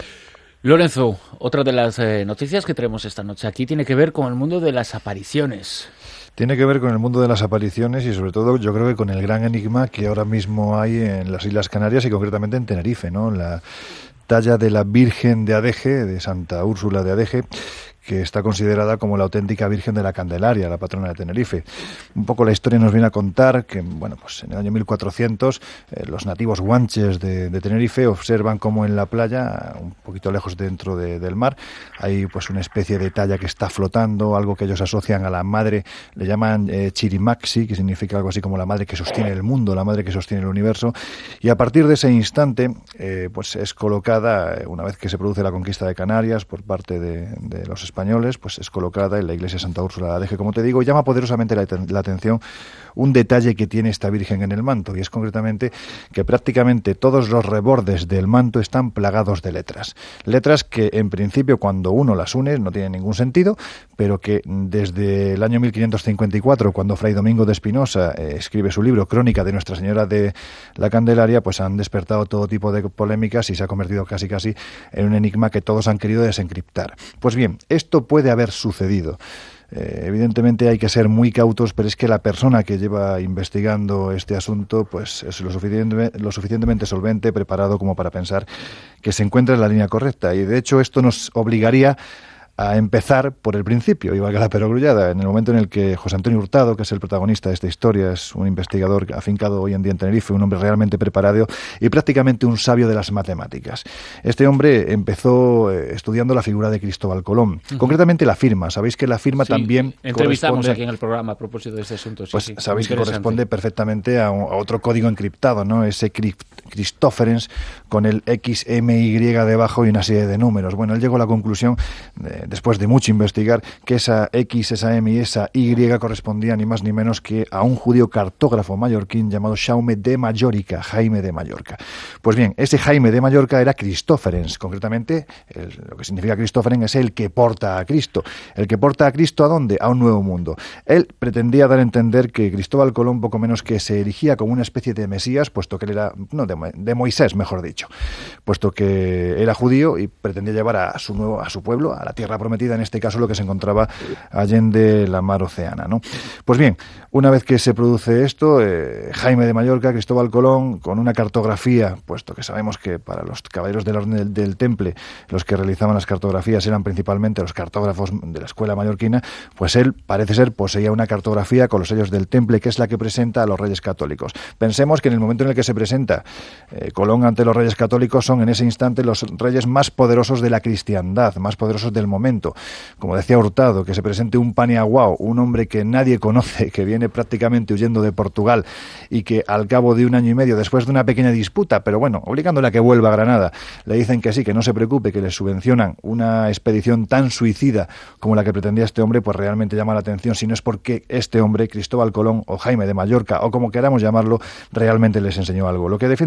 Lorenzo, otra de las eh, noticias que traemos esta noche aquí tiene que ver con el mundo de las apariciones. Tiene que ver con el mundo de las apariciones y sobre todo yo creo que con el gran enigma que ahora mismo hay en las Islas Canarias y concretamente en Tenerife, ¿no? La talla de la Virgen de Adeje, de Santa Úrsula de Adeje, que está considerada como la auténtica Virgen de la Candelaria, la patrona de Tenerife. Un poco la historia nos viene a contar que, bueno, pues en el año mil cuatrocientos eh, los nativos guanches de, de Tenerife observan como en la playa, un poquito lejos dentro de, del mar, hay pues una especie de talla que está flotando, algo que ellos asocian a la madre, le llaman eh, Chirimaxi, que significa algo así como la madre que sostiene el mundo, la madre que sostiene el universo, y a partir de ese instante eh, pues es colocada, una vez que se produce la conquista de Canarias por parte de, de los españoles, pues es colocada en la iglesia de Santa Úrsula de Adeje, como te digo, y llama poderosamente la, la atención un detalle que tiene esta Virgen en el manto, y es concretamente que prácticamente todos los rebordes del manto están plagados de letras. Letras que en principio cuando uno las une no tienen ningún sentido, pero que desde el año mil quinientos cincuenta y cuatro, cuando Fray Domingo de Espinosa eh, escribe su libro Crónica de Nuestra Señora de la Candelaria, pues han despertado todo tipo de polémicas y se ha convertido casi casi en un enigma que todos han querido desencriptar. Pues bien, esto puede haber sucedido. Eh, evidentemente hay que ser muy cautos, pero es que la persona que lleva investigando este asunto pues es lo, suficiente, lo suficientemente solvente, preparado como para pensar que se encuentra en la línea correcta. Y de hecho esto nos obligaría a empezar por el principio, y valga la perogrullada, en el momento en el que José Antonio Hurtado, que es el protagonista de esta historia, es un investigador afincado hoy en día en Tenerife, un hombre realmente preparado y prácticamente un sabio de las matemáticas. Este hombre empezó eh, estudiando la figura de Cristóbal Colón, uh-huh. concretamente la firma. Sabéis que la firma sí, también entrevistamos aquí en el programa a propósito de este asunto. Sí, pues sí, sabéis que corresponde perfectamente a, un, a otro código encriptado, ¿no? Ese Christopherens con el X M Y debajo y una serie de números. Bueno, él llegó a la conclusión de, después de mucho investigar, que esa X, esa M y esa Y correspondían ni más ni menos que a un judío cartógrafo mallorquín llamado Jaume de Mallorca, Jaime de Mallorca. Pues bien, ese Jaime de Mallorca era Christopherens, concretamente, el, lo que significa Christopherens es el que porta a Cristo. ¿El que porta a Cristo a dónde? A un nuevo mundo. Él pretendía dar a entender que Cristóbal Colón poco menos que se erigía como una especie de Mesías, puesto que él era, no, de, de Moisés, mejor dicho, puesto que era judío y pretendía llevar a su nuevo, a su pueblo, a la tierra prometida, en este caso lo que se encontraba allende la mar Oceana, ¿no? Pues bien, una vez que se produce esto, eh, Jaime de Mallorca, Cristóbal Colón, con una cartografía, puesto que sabemos que para los caballeros del orden del, del Temple, los que realizaban las cartografías eran principalmente los cartógrafos de la escuela mallorquina, pues él, parece ser, poseía una cartografía con los sellos del Temple, que es la que presenta a los reyes católicos. Pensemos que en el momento en el que se presenta eh, Colón ante los reyes católicos, son en ese instante los reyes más poderosos de la cristiandad, más poderosos del momento. Como decía Hurtado, que se presente un Paniaguao, un hombre que nadie conoce, que viene prácticamente huyendo de Portugal y que al cabo de un año y medio, después de una pequeña disputa, pero bueno, obligándole a que vuelva a Granada, le dicen que sí, que no se preocupe, que le subvencionan una expedición tan suicida como la que pretendía este hombre, pues realmente llama la atención, si no es porque este hombre, Cristóbal Colón o Jaime de Mallorca, o como queramos llamarlo, realmente les enseñó algo. Lo que defiende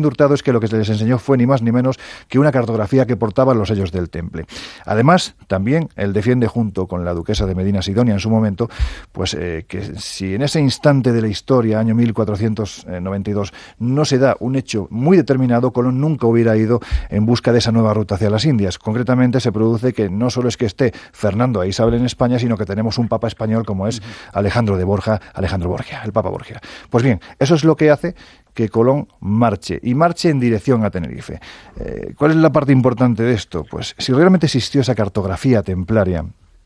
de Hurtado es que lo que se les enseñó fue ni más ni menos que una cartografía que portaba los sellos del temple. Además, también él defiende, junto con la duquesa de Medina Sidonia en su momento, pues eh, que si en ese instante de la historia, año mil cuatrocientos noventa y dos, no se da un hecho muy determinado, Colón nunca hubiera ido en busca de esa nueva ruta hacia las Indias. Concretamente se produce que no solo es que esté Fernando e Isabel en España, sino que tenemos un papa español como es Alejandro de Borja, Alejandro Borgia, el papa Borgia. Pues bien, eso es lo que hace que Colón marche, y marche en dirección a Tenerife. Eh, ¿Cuál es la parte importante de esto? Pues si realmente existió esa cartografía templaria,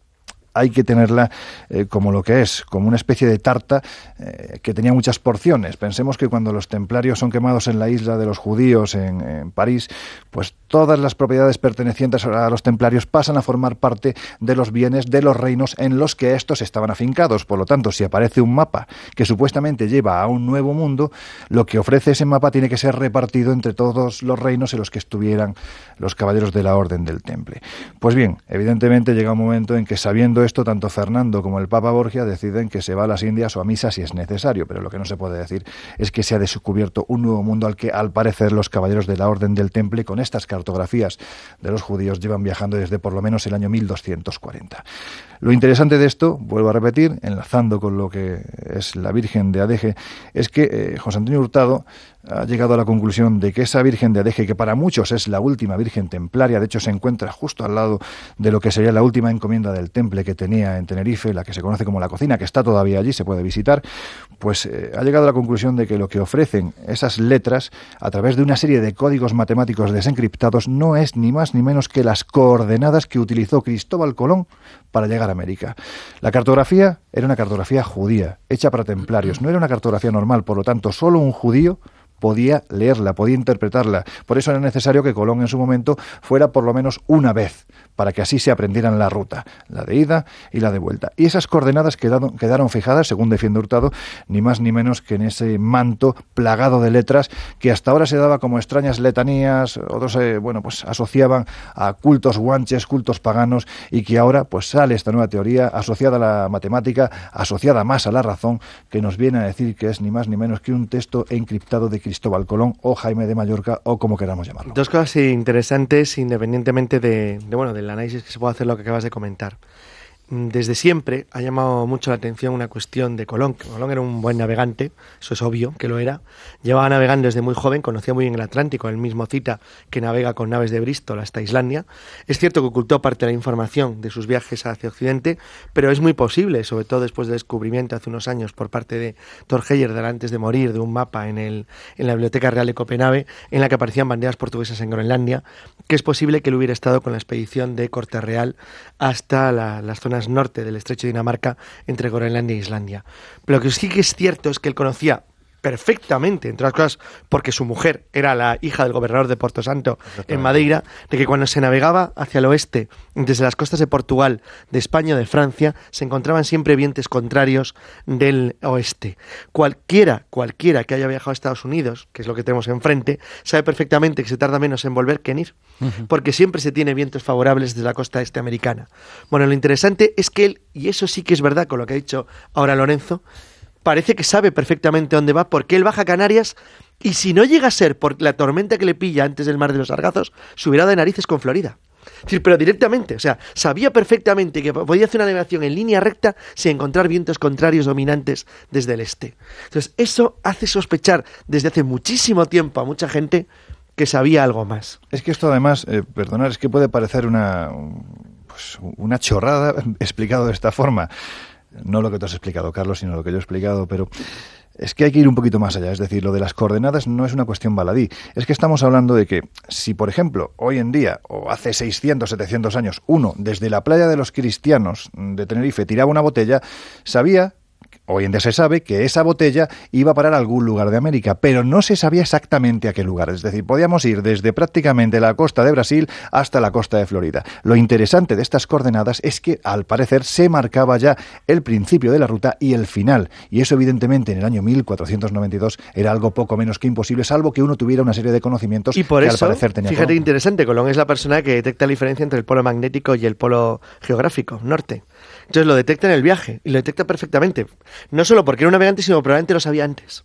hay que tenerla eh, como lo que es, como una especie de tarta eh, que tenía muchas porciones. Pensemos que cuando los templarios son quemados en la isla de los judíos en, en París, pues todas las propiedades pertenecientes a los templarios pasan a formar parte de los bienes de los reinos en los que estos estaban afincados. Por lo tanto, si aparece un mapa que supuestamente lleva a un nuevo mundo, lo que ofrece ese mapa tiene que ser repartido entre todos los reinos en los que estuvieran los caballeros de la Orden del Temple. Pues bien, evidentemente llega un momento en que, sabiendo esto, tanto Fernando como el Papa Borgia deciden que se va a las Indias o a misa si es necesario, pero lo que no se puede decir es que se ha descubierto un nuevo mundo al que, al parecer, los caballeros de la Orden del Temple, con estas cartografías de los judíos, llevan viajando desde por lo menos el año mil doscientos cuarenta. Lo interesante de esto, vuelvo a repetir, enlazando con lo que es la Virgen de Adeje, es que eh, José Antonio Hurtado ha llegado a la conclusión de que esa Virgen de Adeje, que para muchos es la última Virgen templaria, de hecho se encuentra justo al lado de lo que sería la última encomienda del Temple que tenía en Tenerife, la que se conoce como la Cocina, que está todavía allí, se puede visitar, pues eh, ha llegado a la conclusión de que lo que ofrecen esas letras, a través de una serie de códigos matemáticos desencriptados, no es ni más ni menos que las coordenadas que utilizó Cristóbal Colón para llegar a América. La cartografía era una cartografía judía, hecha para templarios, no era una cartografía normal, por lo tanto, solo un judío podía leerla, podía interpretarla. Por eso era necesario que Colón en su momento fuera por lo menos una vez, para que así se aprendieran la ruta, la de ida y la de vuelta. Y esas coordenadas quedaron, quedaron fijadas, según defiende Hurtado, ni más ni menos que en ese manto plagado de letras que hasta ahora se daba como extrañas letanías, otros eh, bueno, pues asociaban a cultos guanches, cultos paganos, y que ahora pues sale esta nueva teoría asociada a la matemática, asociada más a la razón, que nos viene a decir que es ni más ni menos que un texto encriptado de Cristóbal Colón o Jaime de Mallorca, o como queramos llamarlo. Dos cosas interesantes, independientemente de, de bueno del análisis que se puede hacer, lo que acabas de comentar. Desde siempre ha llamado mucho la atención una cuestión de Colón. Que Colón era un buen navegante, eso es obvio que lo era. Llevaba navegando desde muy joven, conocía muy bien el Atlántico, el mismo cita que navega con naves de Bristol hasta Islandia. Es cierto que ocultó parte de la información de sus viajes hacia Occidente, pero es muy posible, sobre todo después del descubrimiento hace unos años por parte de Thor Heyerdahl, antes de morir, de un mapa en, el, en la Biblioteca Real de Copenhague, en la que aparecían banderas portuguesas en Groenlandia, que es posible que él hubiera estado con la expedición de Corte Real hasta la, las zonas norte del estrecho de Dinamarca, entre Groenlandia e Islandia. Pero lo que sí que es cierto es que él conocía perfectamente, entre otras cosas, porque su mujer era la hija del gobernador de Porto Santo en Madeira, de que cuando se navegaba hacia el oeste, desde las costas de Portugal, de España o de Francia, se encontraban siempre vientos contrarios del oeste. Cualquiera, cualquiera que haya viajado a Estados Unidos, que es lo que tenemos enfrente, sabe perfectamente que se tarda menos en volver que en ir, uh-huh. porque siempre se tiene vientos favorables desde la costa este americana. Bueno, lo interesante es que él, y eso sí que es verdad con lo que ha dicho ahora Lorenzo, parece que sabe perfectamente dónde va, porque él baja a Canarias, y si no llega a ser por la tormenta que le pilla antes del Mar de los Sargazos, se hubiera dado de narices con Florida. Es decir, pero directamente, o sea, sabía perfectamente que podía hacer una navegación en línea recta sin encontrar vientos contrarios dominantes desde el este. Entonces, eso hace sospechar desde hace muchísimo tiempo a mucha gente que sabía algo más. Es que esto además, eh, perdonad, es que puede parecer una, pues, una chorrada explicado de esta forma. No lo que tú has explicado, Carlos, sino lo que yo he explicado, pero es que hay que ir un poquito más allá. Es decir, lo de las coordenadas no es una cuestión baladí. Es que estamos hablando de que si, por ejemplo, hoy en día, o hace seiscientos, setecientos años, uno desde la playa de los cristianos de Tenerife tiraba una botella, sabía... Hoy en día se sabe que esa botella iba a parar a algún lugar de América, pero no se sabía exactamente a qué lugar. Es decir, podíamos ir desde prácticamente la costa de Brasil hasta la costa de Florida. Lo interesante de estas coordenadas es que, al parecer, se marcaba ya el principio de la ruta y el final. Y eso, evidentemente, en el año mil cuatrocientos noventa y dos era algo poco menos que imposible, salvo que uno tuviera una serie de conocimientos y por que, eso, al parecer, tenía fíjate, Colón. Interesante, Colón es la persona que detecta la diferencia entre el polo magnético y el polo geográfico, norte. Entonces lo detecta en el viaje, y lo detecta perfectamente. No solo porque era un navegante, sino probablemente lo sabía antes.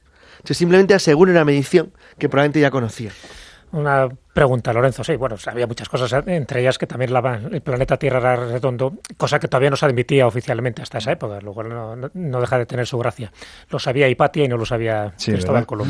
se simplemente asegure una medición que probablemente ya conocía. Una pregunta, Lorenzo. Sí, bueno, había muchas cosas, entre ellas que también la, el planeta Tierra era redondo, cosa que todavía no se admitía oficialmente hasta esa época, lo cual no, no, no deja de tener su gracia. Lo sabía Hipatia y no lo sabía sí, Cristóbal Colón.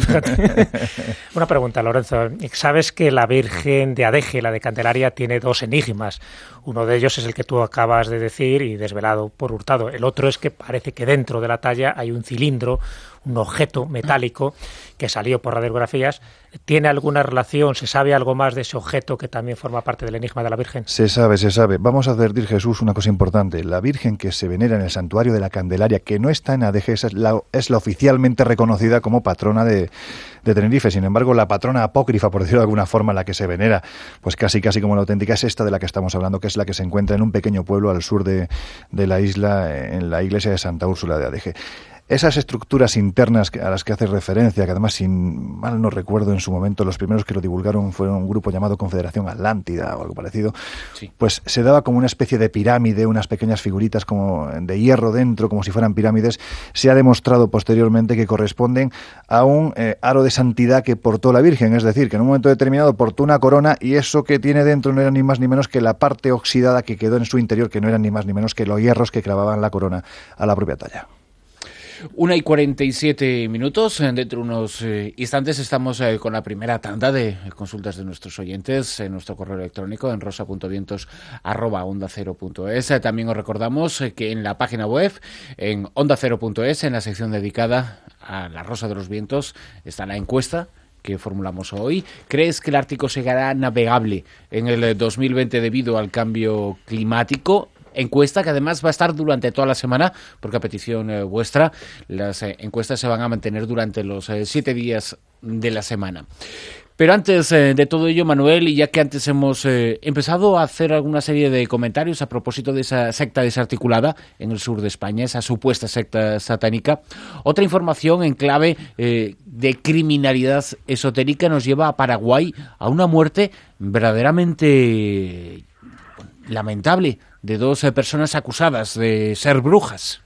Una pregunta, Lorenzo. Sabes que la Virgen de Adeje, la de Candelaria, tiene dos enigmas. Uno de ellos es el que tú acabas de decir y desvelado por Hurtado. El otro es que parece que dentro de la talla hay un cilindro, un objeto metálico que salió por radiografías. ¿Tiene alguna relación? ¿Se sabe algo más de ese objeto que también forma parte del enigma de la Virgen? Se sabe, se sabe. Vamos a advertir, Jesús, una cosa importante. La Virgen que se venera en el santuario de la Candelaria, que no está en Adeje, es la, es la oficialmente reconocida como patrona de, de Tenerife. Sin embargo, la patrona apócrifa, por decirlo de alguna forma, la que se venera, pues casi casi como la auténtica, es esta de la que estamos hablando, que es la que se encuentra en un pequeño pueblo al sur de, de la isla, en la iglesia de Santa Úrsula de Adeje. Esas estructuras internas a las que hace referencia, que además, si mal no recuerdo, en su momento los primeros que lo divulgaron fueron un grupo llamado Confederación Atlántida o algo parecido, sí. Pues se daba como una especie de pirámide, unas pequeñas figuritas como de hierro dentro, como si fueran pirámides. Se ha demostrado posteriormente que corresponden a un eh, aro de santidad que portó la Virgen, es decir, que en un momento determinado portó una corona y eso que tiene dentro no era ni más ni menos que la parte oxidada que quedó en su interior, que no eran ni más ni menos que los hierros que clavaban la corona a la propia talla. Una y cuarenta y siete minutos. Dentro de unos eh, instantes estamos eh, con la primera tanda de consultas de nuestros oyentes en nuestro correo electrónico en rosa punto vientos arroba onda cero punto es. Eh, también os recordamos eh, que en la página web, en onda cero punto es, en la sección dedicada a la Rosa de los Vientos, está la encuesta que formulamos hoy. ¿Crees que el Ártico será navegable en el dos mil veinte debido al cambio climático? Encuesta que además va a estar durante toda la semana, porque a petición eh, vuestra, las eh, encuestas se van a mantener durante los eh, siete días de la semana. Pero antes eh, de todo ello, Manuel, y ya que antes hemos eh, empezado a hacer alguna serie de comentarios a propósito de esa secta desarticulada en el sur de España, esa supuesta secta satánica, otra información en clave eh, de criminalidad esotérica nos lleva a Paraguay a una muerte verdaderamente lamentable de dos eh, personas acusadas de ser brujas.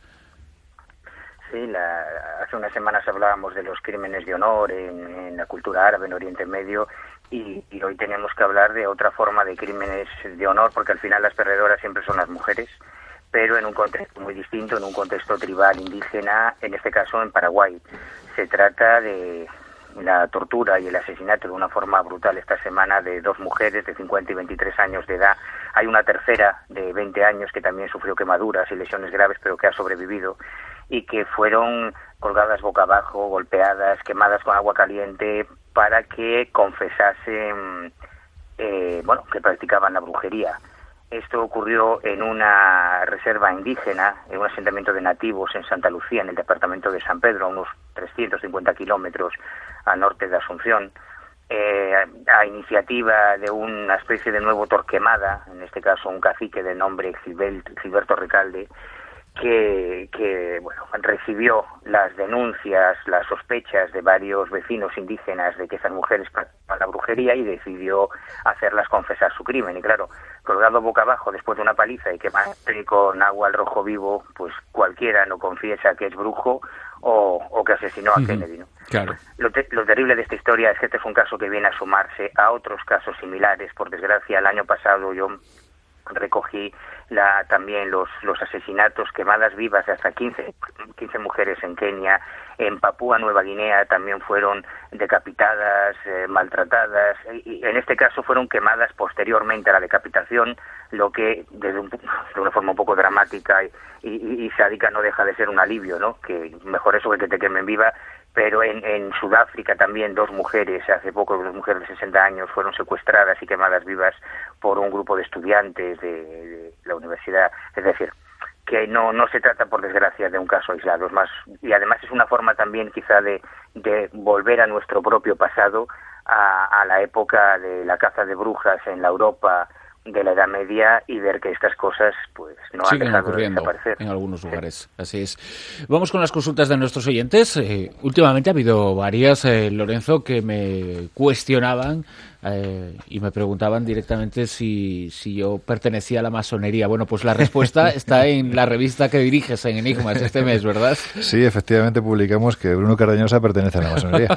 Sí, la, hace unas semanas hablábamos de los crímenes de honor en, en la cultura árabe, en Oriente Medio, y, y hoy tenemos que hablar de otra forma de crímenes de honor, porque al final las perdedoras siempre son las mujeres, pero en un contexto muy distinto, en un contexto tribal indígena, en este caso en Paraguay. Se trata de la tortura y el asesinato de una forma brutal esta semana de dos mujeres de cincuenta y veintitrés años de edad. Hay una tercera de veinte años que también sufrió quemaduras y lesiones graves, pero que ha sobrevivido, y que fueron colgadas boca abajo, golpeadas, quemadas con agua caliente, para que confesasen eh, bueno, que practicaban la brujería. Esto ocurrió en una reserva indígena, en un asentamiento de nativos en Santa Lucía, en el departamento de San Pedro, a unos trescientos cincuenta kilómetros al norte de Asunción, eh, a iniciativa de una especie de nuevo Torquemada, en este caso un cacique de nombre Gilberto Recalde, que, que bueno, recibió las denuncias, las sospechas de varios vecinos indígenas de que esas mujeres practicaban la brujería y decidió hacerlas confesar su crimen. Y claro, colgado boca abajo después de una paliza y quemarse con agua al rojo vivo, pues cualquiera no confiesa que es brujo o, o que asesinó a Kennedy, ¿no? Claro. Lo, te, lo terrible de esta historia es que este es un caso que viene a sumarse a otros casos similares. Por desgracia, el año pasado yo recogí la, también los, los asesinatos, quemadas vivas de hasta quince, quince mujeres en Kenia. En Papúa Nueva Guinea también fueron decapitadas, eh, maltratadas, y en este caso fueron quemadas posteriormente a la decapitación, lo que desde un, de una forma un poco dramática y, y, y sádica no deja de ser un alivio, ¿no? Que mejor eso que que te quemen viva. Pero en, en Sudáfrica también dos mujeres, hace poco dos mujeres de sesenta años, fueron secuestradas y quemadas vivas por un grupo de estudiantes de, de la universidad. Es decir, que no no se trata, por desgracia, de un caso aislado. Es más, y además es una forma también quizá de, de volver a nuestro propio pasado, a, a la época de la caza de brujas en la Europa de la Edad Media y ver que estas cosas pues no han siguen dejado ocurriendo de desaparecer en algunos lugares. Sí. Así es. Vamos con las consultas de nuestros oyentes. Eh, últimamente ha habido varias, eh, Lorenzo, que me cuestionaban eh, y me preguntaban directamente si, si yo pertenecía a la masonería. Bueno, pues la respuesta está en la revista que diriges, en Enigmas, este mes, ¿verdad? Sí, efectivamente publicamos que Bruno Cardeñosa pertenece a la masonería.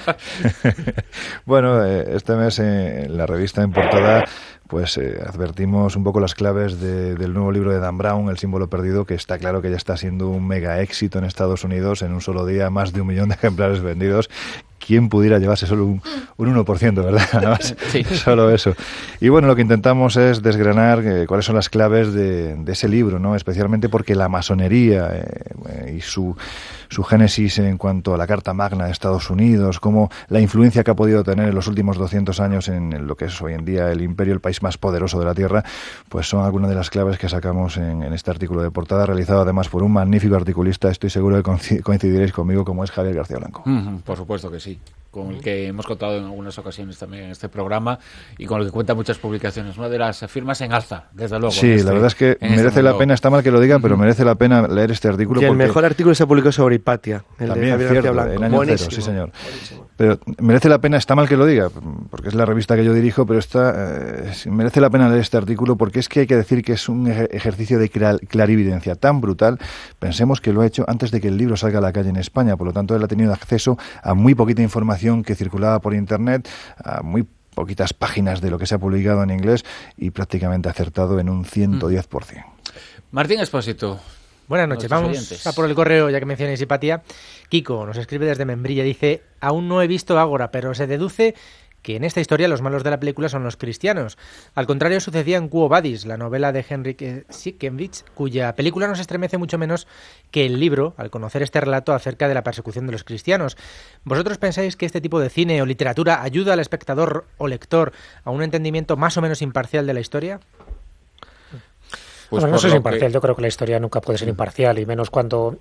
Bueno, eh, este mes eh, en la revista en portada pues eh, advertimos un poco las claves de, del nuevo libro de Dan Brown, El símbolo perdido, que está claro que ya está siendo un mega éxito en Estados Unidos. En un solo día, más de un millón de ejemplares vendidos. ¿Quién pudiera llevarse solo un, un uno por ciento, verdad? Nada más, sí. Solo eso. Y bueno, lo que intentamos es desgranar eh, cuáles son las claves de, de ese libro, ¿no? Especialmente porque la masonería eh, y su, su génesis en cuanto a la Carta Magna de Estados Unidos, como la influencia que ha podido tener en los últimos doscientos años en lo que es hoy en día el imperio, el país más poderoso de la Tierra, pues son algunas de las claves que sacamos en, en este artículo de portada, realizado además por un magnífico articulista, estoy seguro que coincidiréis conmigo, como es Javier García Blanco. Mm, por supuesto que sí. Con el que hemos contado en algunas ocasiones también en este programa y con el que cuenta muchas publicaciones. Una de las firmas en alza, desde luego. Sí, este, la verdad es que merece este la pena, está mal que lo diga, pero merece la pena leer este artículo. Y el porque mejor artículo se publicó sobre Hipatia, el también, de Javier cierto, García Blanco. En año Buenísimo. Cero, sí señor. Buenísimo. Pero merece la pena, está mal que lo diga, porque es la revista que yo dirijo, pero está, eh, merece la pena leer este artículo porque es que hay que decir que es un ejercicio de clarividencia tan brutal. Pensemos que lo ha hecho antes de que el libro salga a la calle en España, por lo tanto él ha tenido acceso a muy poquita información que circulaba por internet, a muy poquitas páginas de lo que se ha publicado en inglés y prácticamente acertado en un ciento diez por ciento. Martín Expósito. Buenas noches, vamos oyentes. A por el correo, ya que mencionáis Hipatia. Kiko nos escribe desde Membrilla, dice: aún no he visto Ágora, pero se deduce que en esta historia los malos de la película son los cristianos. Al contrario sucedía en Quo Vadis, la novela de Henryk Sienkiewicz, cuya película nos estremece mucho menos que el libro, al conocer este relato acerca de la persecución de los cristianos. ¿Vosotros pensáis que este tipo de cine o literatura ayuda al espectador o lector a un entendimiento más o menos imparcial de la historia? Pues bueno, no sé si es imparcial, que... yo creo que la historia nunca puede ser imparcial, y menos cuando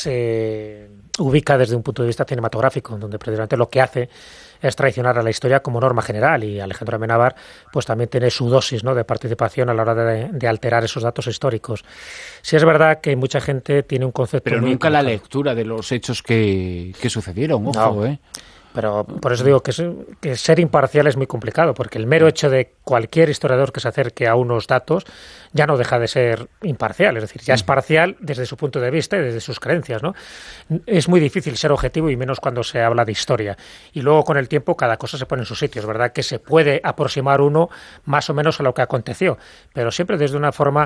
se ubica desde un punto de vista cinematográfico, donde precisamente lo que hace es traicionar a la historia como norma general, y Alejandro Amenábar pues también tiene su dosis, ¿no?, de participación a la hora de, de alterar esos datos históricos. Sí es verdad que mucha gente tiene un concepto... Pero muy nunca equivocado. La lectura de los hechos que, que sucedieron, ojo, no. ¿eh? Pero por eso digo que, es, que ser imparcial es muy complicado, porque el mero hecho de cualquier historiador que se acerque a unos datos ya no deja de ser imparcial, es decir, ya es parcial desde su punto de vista y desde sus creencias, ¿no? Es muy difícil ser objetivo, y menos cuando se habla de historia. Y luego, con el tiempo, cada cosa se pone en su sitio. Es verdad que se puede aproximar uno más o menos a lo que aconteció, pero siempre desde una forma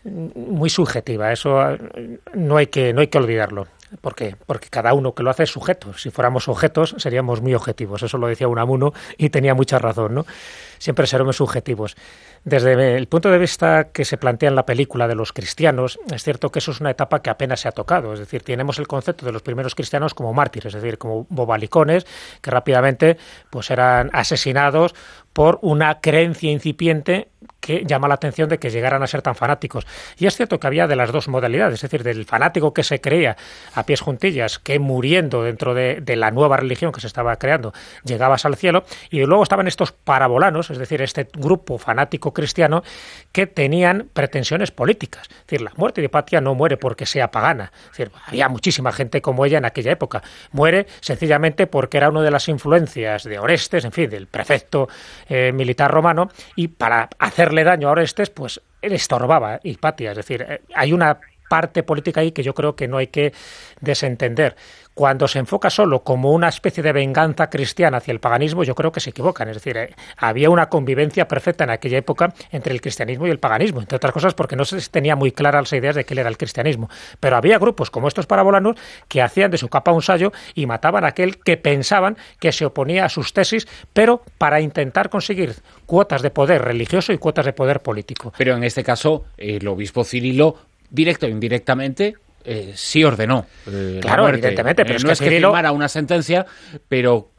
muy subjetiva. Eso no hay que, no hay que olvidarlo. ¿Por qué? Porque cada uno que lo hace es sujeto. Si fuéramos objetos, seríamos muy objetivos. Eso lo decía Unamuno y tenía mucha razón, ¿no? Siempre seremos subjetivos. Desde el punto de vista que se plantea en la película de los cristianos, es cierto que eso es una etapa que apenas se ha tocado. Es decir, tenemos el concepto de los primeros cristianos como mártires, es decir, como bobalicones que rápidamente pues eran asesinados por una creencia incipiente que llama la atención de que llegaran a ser tan fanáticos. Y es cierto que había de las dos modalidades, es decir, del fanático que se creía a pies juntillas que muriendo dentro de, de la nueva religión que se estaba creando llegabas al cielo, y luego estaban estos parabolanos, es decir, este grupo fanático cristiano que tenían pretensiones políticas. Es decir, la muerte de Hipatia no muere porque sea pagana. Es decir, había muchísima gente como ella en aquella época. Muere sencillamente porque era una de las influencias de Orestes, en fin, del prefecto eh, militar romano, y para hacerle daño a Orestes, pues él estorbaba Hipatia. Es decir, eh, hay una parte política ahí que yo creo que no hay que desentender. Cuando se enfoca solo como una especie de venganza cristiana hacia el paganismo, yo creo que se equivocan. Es decir, eh, había una convivencia perfecta en aquella época entre el cristianismo y el paganismo, entre otras cosas porque no se tenía muy claras las ideas de qué era el cristianismo. Pero había grupos como estos parabolanos que hacían de su capa un sayo y mataban a aquel que pensaban que se oponía a sus tesis, pero para intentar conseguir cuotas de poder religioso y cuotas de poder político. Pero en este caso, el obispo Cirilo, directo o indirectamente, Eh, sí ordenó eh, claro, la muerte. evidentemente, pero eh, es no que es que Cirilo... firmara una sentencia, pero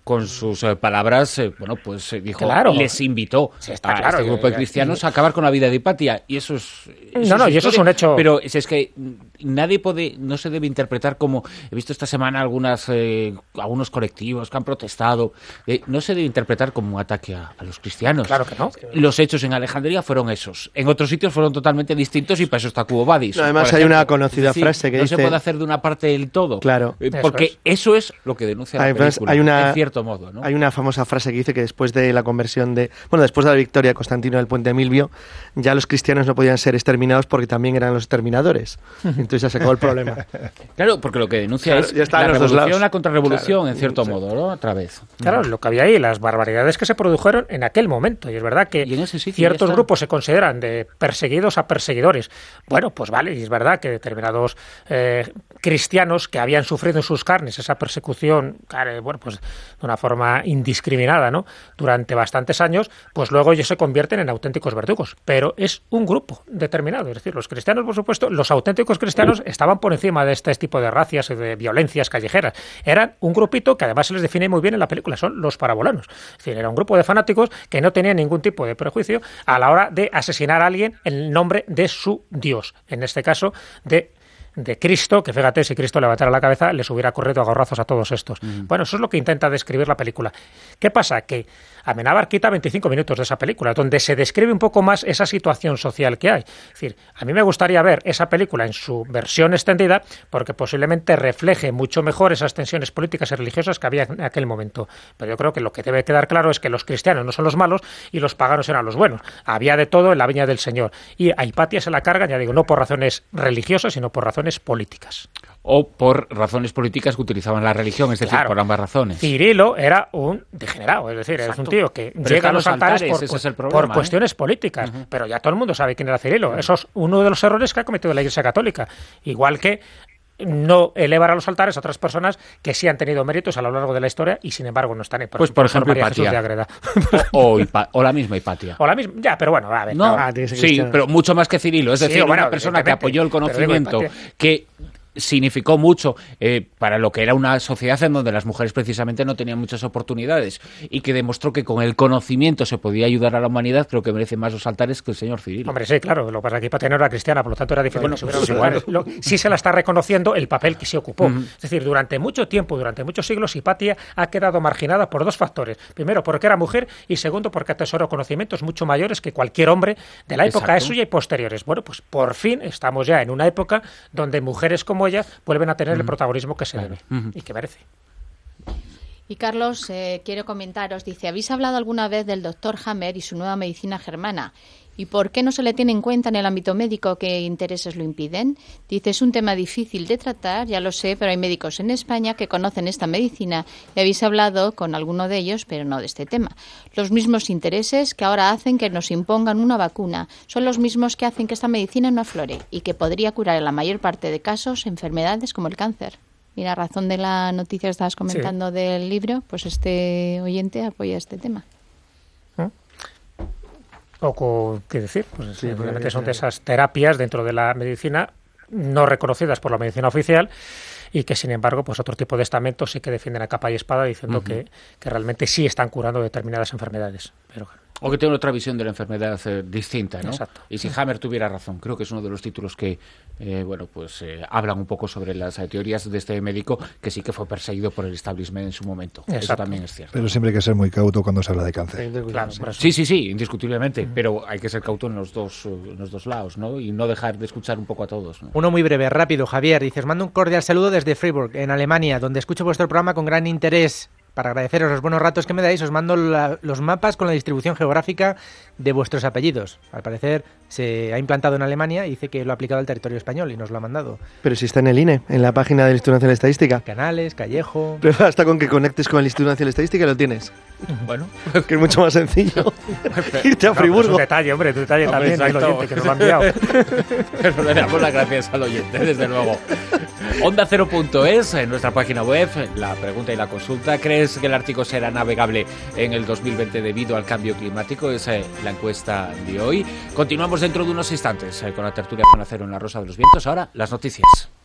con sus eh, palabras, eh, bueno, pues eh, dijo, claro. les invitó sí, está a claro, este grupo de cristianos a acabar con la vida de Hipatia. Y eso es... Eso no, no, es y eso es un hecho... Pero es, es que nadie puede, no se debe interpretar como... He visto esta semana algunas eh, algunos colectivos que han protestado. Eh, no se debe interpretar como un ataque a, a los cristianos. Claro que no. Los hechos en Alejandría fueron esos. En otros sitios fueron totalmente distintos y para eso está Quo Vadis. No, además hay una conocida decir, frase que no dice... No se puede hacer de una parte del todo. Claro. Eh, porque eso es. eso es lo que denuncia además, la película, hay una, en cierto modo, ¿no? Hay una famosa frase que dice que después de la conversión de... Bueno, después de la victoria de Constantino del Puente Milvio, ya los cristianos no podían ser exterminados porque también eran los exterminadores. Entonces ya se acabó el problema. Claro, porque lo que denuncia claro, es la revolución, la contrarrevolución, claro, en cierto sí. modo, ¿no? Otra vez. Claro, lo que había ahí, las barbaridades que se produjeron en aquel momento. Y es verdad que en ese ciertos grupos se consideran de perseguidos a perseguidores. Bueno, pues vale, y es verdad que determinados eh, cristianos que habían sufrido en sus carnes esa persecución, claro, bueno, pues de una forma indiscriminada, ¿no? Durante bastantes años, pues luego ellos se convierten en auténticos verdugos. Pero es un grupo determinado. Es decir, los cristianos, por supuesto, los auténticos cristianos estaban por encima de este tipo de racias y de violencias callejeras. Eran un grupito que además se les define muy bien en la película, son los parabolanos. Es decir, era un grupo de fanáticos que no tenían ningún tipo de prejuicio a la hora de asesinar a alguien en nombre de su Dios. En este caso, de de Cristo, que fíjate, si Cristo levantara la cabeza, les hubiera corrido a gorrazos a todos estos. Mm. Bueno, eso es lo que intenta describir la película. ¿Qué pasa? Que Amenábar quita veinticinco minutos de esa película, donde se describe un poco más esa situación social que hay. Es decir, a mí me gustaría ver esa película en su versión extendida, porque posiblemente refleje mucho mejor esas tensiones políticas y religiosas que había en aquel momento. Pero yo creo que lo que debe quedar claro es que los cristianos no son los malos y los paganos eran los buenos. Había de todo en la viña del Señor. Y a Hipatia se la cargan, ya digo, no por razones religiosas, sino por razones políticas. O por razones políticas que utilizaban la religión, es decir, claro, por ambas razones. Cirilo era un degenerado, es decir, Exacto. es un tío que pero llega a los altares, altares por, es el problema, por cuestiones ¿eh? políticas, uh-huh. pero ya todo el mundo sabe quién era Cirilo. Uh-huh. Eso es uno de los errores que ha cometido la Iglesia Católica. Igual que no elevar a los altares a otras personas que sí han tenido méritos a lo largo de la historia y sin embargo no están en Pues por ejemplo María Jesús de Ágreda. O, o, Hipa, o la misma Hipatia. O la misma, ya, pero bueno, a ver. No, no, sí, pero mucho más que Cirilo. Es decir, sí, bueno, una persona que apoyó el conocimiento, que significó mucho eh, para lo que era una sociedad en donde las mujeres precisamente no tenían muchas oportunidades y que demostró que con el conocimiento se podía ayudar a la humanidad. Creo que merece más los altares que el señor Cirilo. Hombre, sí, claro, lo que pasa es que Hipatia no era cristiana, por lo tanto era diferente. Bueno, sí, claro. lo, sí se la está reconociendo el papel que se ocupó. Uh-huh. Es decir, durante mucho tiempo, durante muchos siglos, Hipatia ha quedado marginada por dos factores. Primero, porque era mujer y segundo, porque atesoró conocimientos mucho mayores que cualquier hombre de la época Exacto. suya y posteriores. Bueno, pues por fin estamos ya en una época donde mujeres como ella vuelven a tener uh-huh. el protagonismo que se debe uh-huh. y que merece. Y Carlos, eh, quiero comentaros, dice, ¿habéis hablado alguna vez del doctor Hammer y su nueva medicina germana? ¿Y por qué no se le tiene en cuenta en el ámbito médico? ¿Qué intereses lo impiden? Dice, es un tema difícil de tratar, ya lo sé, pero hay médicos en España que conocen esta medicina y habéis hablado con alguno de ellos, pero no de este tema. Los mismos intereses que ahora hacen que nos impongan una vacuna son los mismos que hacen que esta medicina no aflore y que podría curar en la mayor parte de casos enfermedades como el cáncer. Y la razón de la noticia que estabas comentando sí. del libro, pues este oyente apoya este tema. O, ¿qué decir? Pues sí, simplemente son de esas terapias dentro de la medicina no reconocidas por la medicina oficial y que, sin embargo, pues otro tipo de estamentos sí que defienden a capa y espada diciendo uh-huh. que, que realmente sí están curando determinadas enfermedades. Pero o que tienen otra visión de la enfermedad eh, distinta, ¿no? Exacto. Y si Hammer tuviera razón, creo que es uno de los títulos que, eh, bueno, pues eh, hablan un poco sobre las eh, teorías de este médico que sí que fue perseguido por el establishment en su momento. Exacto. Eso también es cierto. Pero siempre hay que ser muy cauto cuando se habla de cáncer. Claro, sí, sí, sí, indiscutiblemente, uh-huh. pero hay que ser cauto en los dos, en los dos lados, ¿no? Y no dejar de escuchar un poco a todos, ¿no? Uno muy breve, rápido, Javier. Dices, mando un cordial saludo desde Freiburg, en Alemania, donde escucho vuestro programa con gran interés. Para agradeceros los buenos ratos que me dais, os mando la, los mapas con la distribución geográfica de vuestros apellidos. Al parecer se ha implantado en Alemania y dice que lo ha aplicado al territorio español y nos lo ha mandado. Pero si está en el I N E, en la página del Instituto Nacional de Estadística. Canales, Callejo... Pero hasta con que conectes con el Instituto Nacional de Estadística lo tienes. Bueno. Que es mucho más sencillo irte a Friburgo. No, es un detalle, hombre, tu detalle hombre, también, el oyente que nos lo ha enviado. Pero le damos las gracias al oyente, desde luego. Onda Cero punto es, en nuestra página web, la pregunta y la consulta. ¿Crees que el Ártico será navegable en el dos mil veinte debido al cambio climático? Esa es la encuesta de hoy. Continuamos dentro de unos instantes eh, con la tertulia Zona Cero en La Rosa de los Vientos. Ahora, las noticias.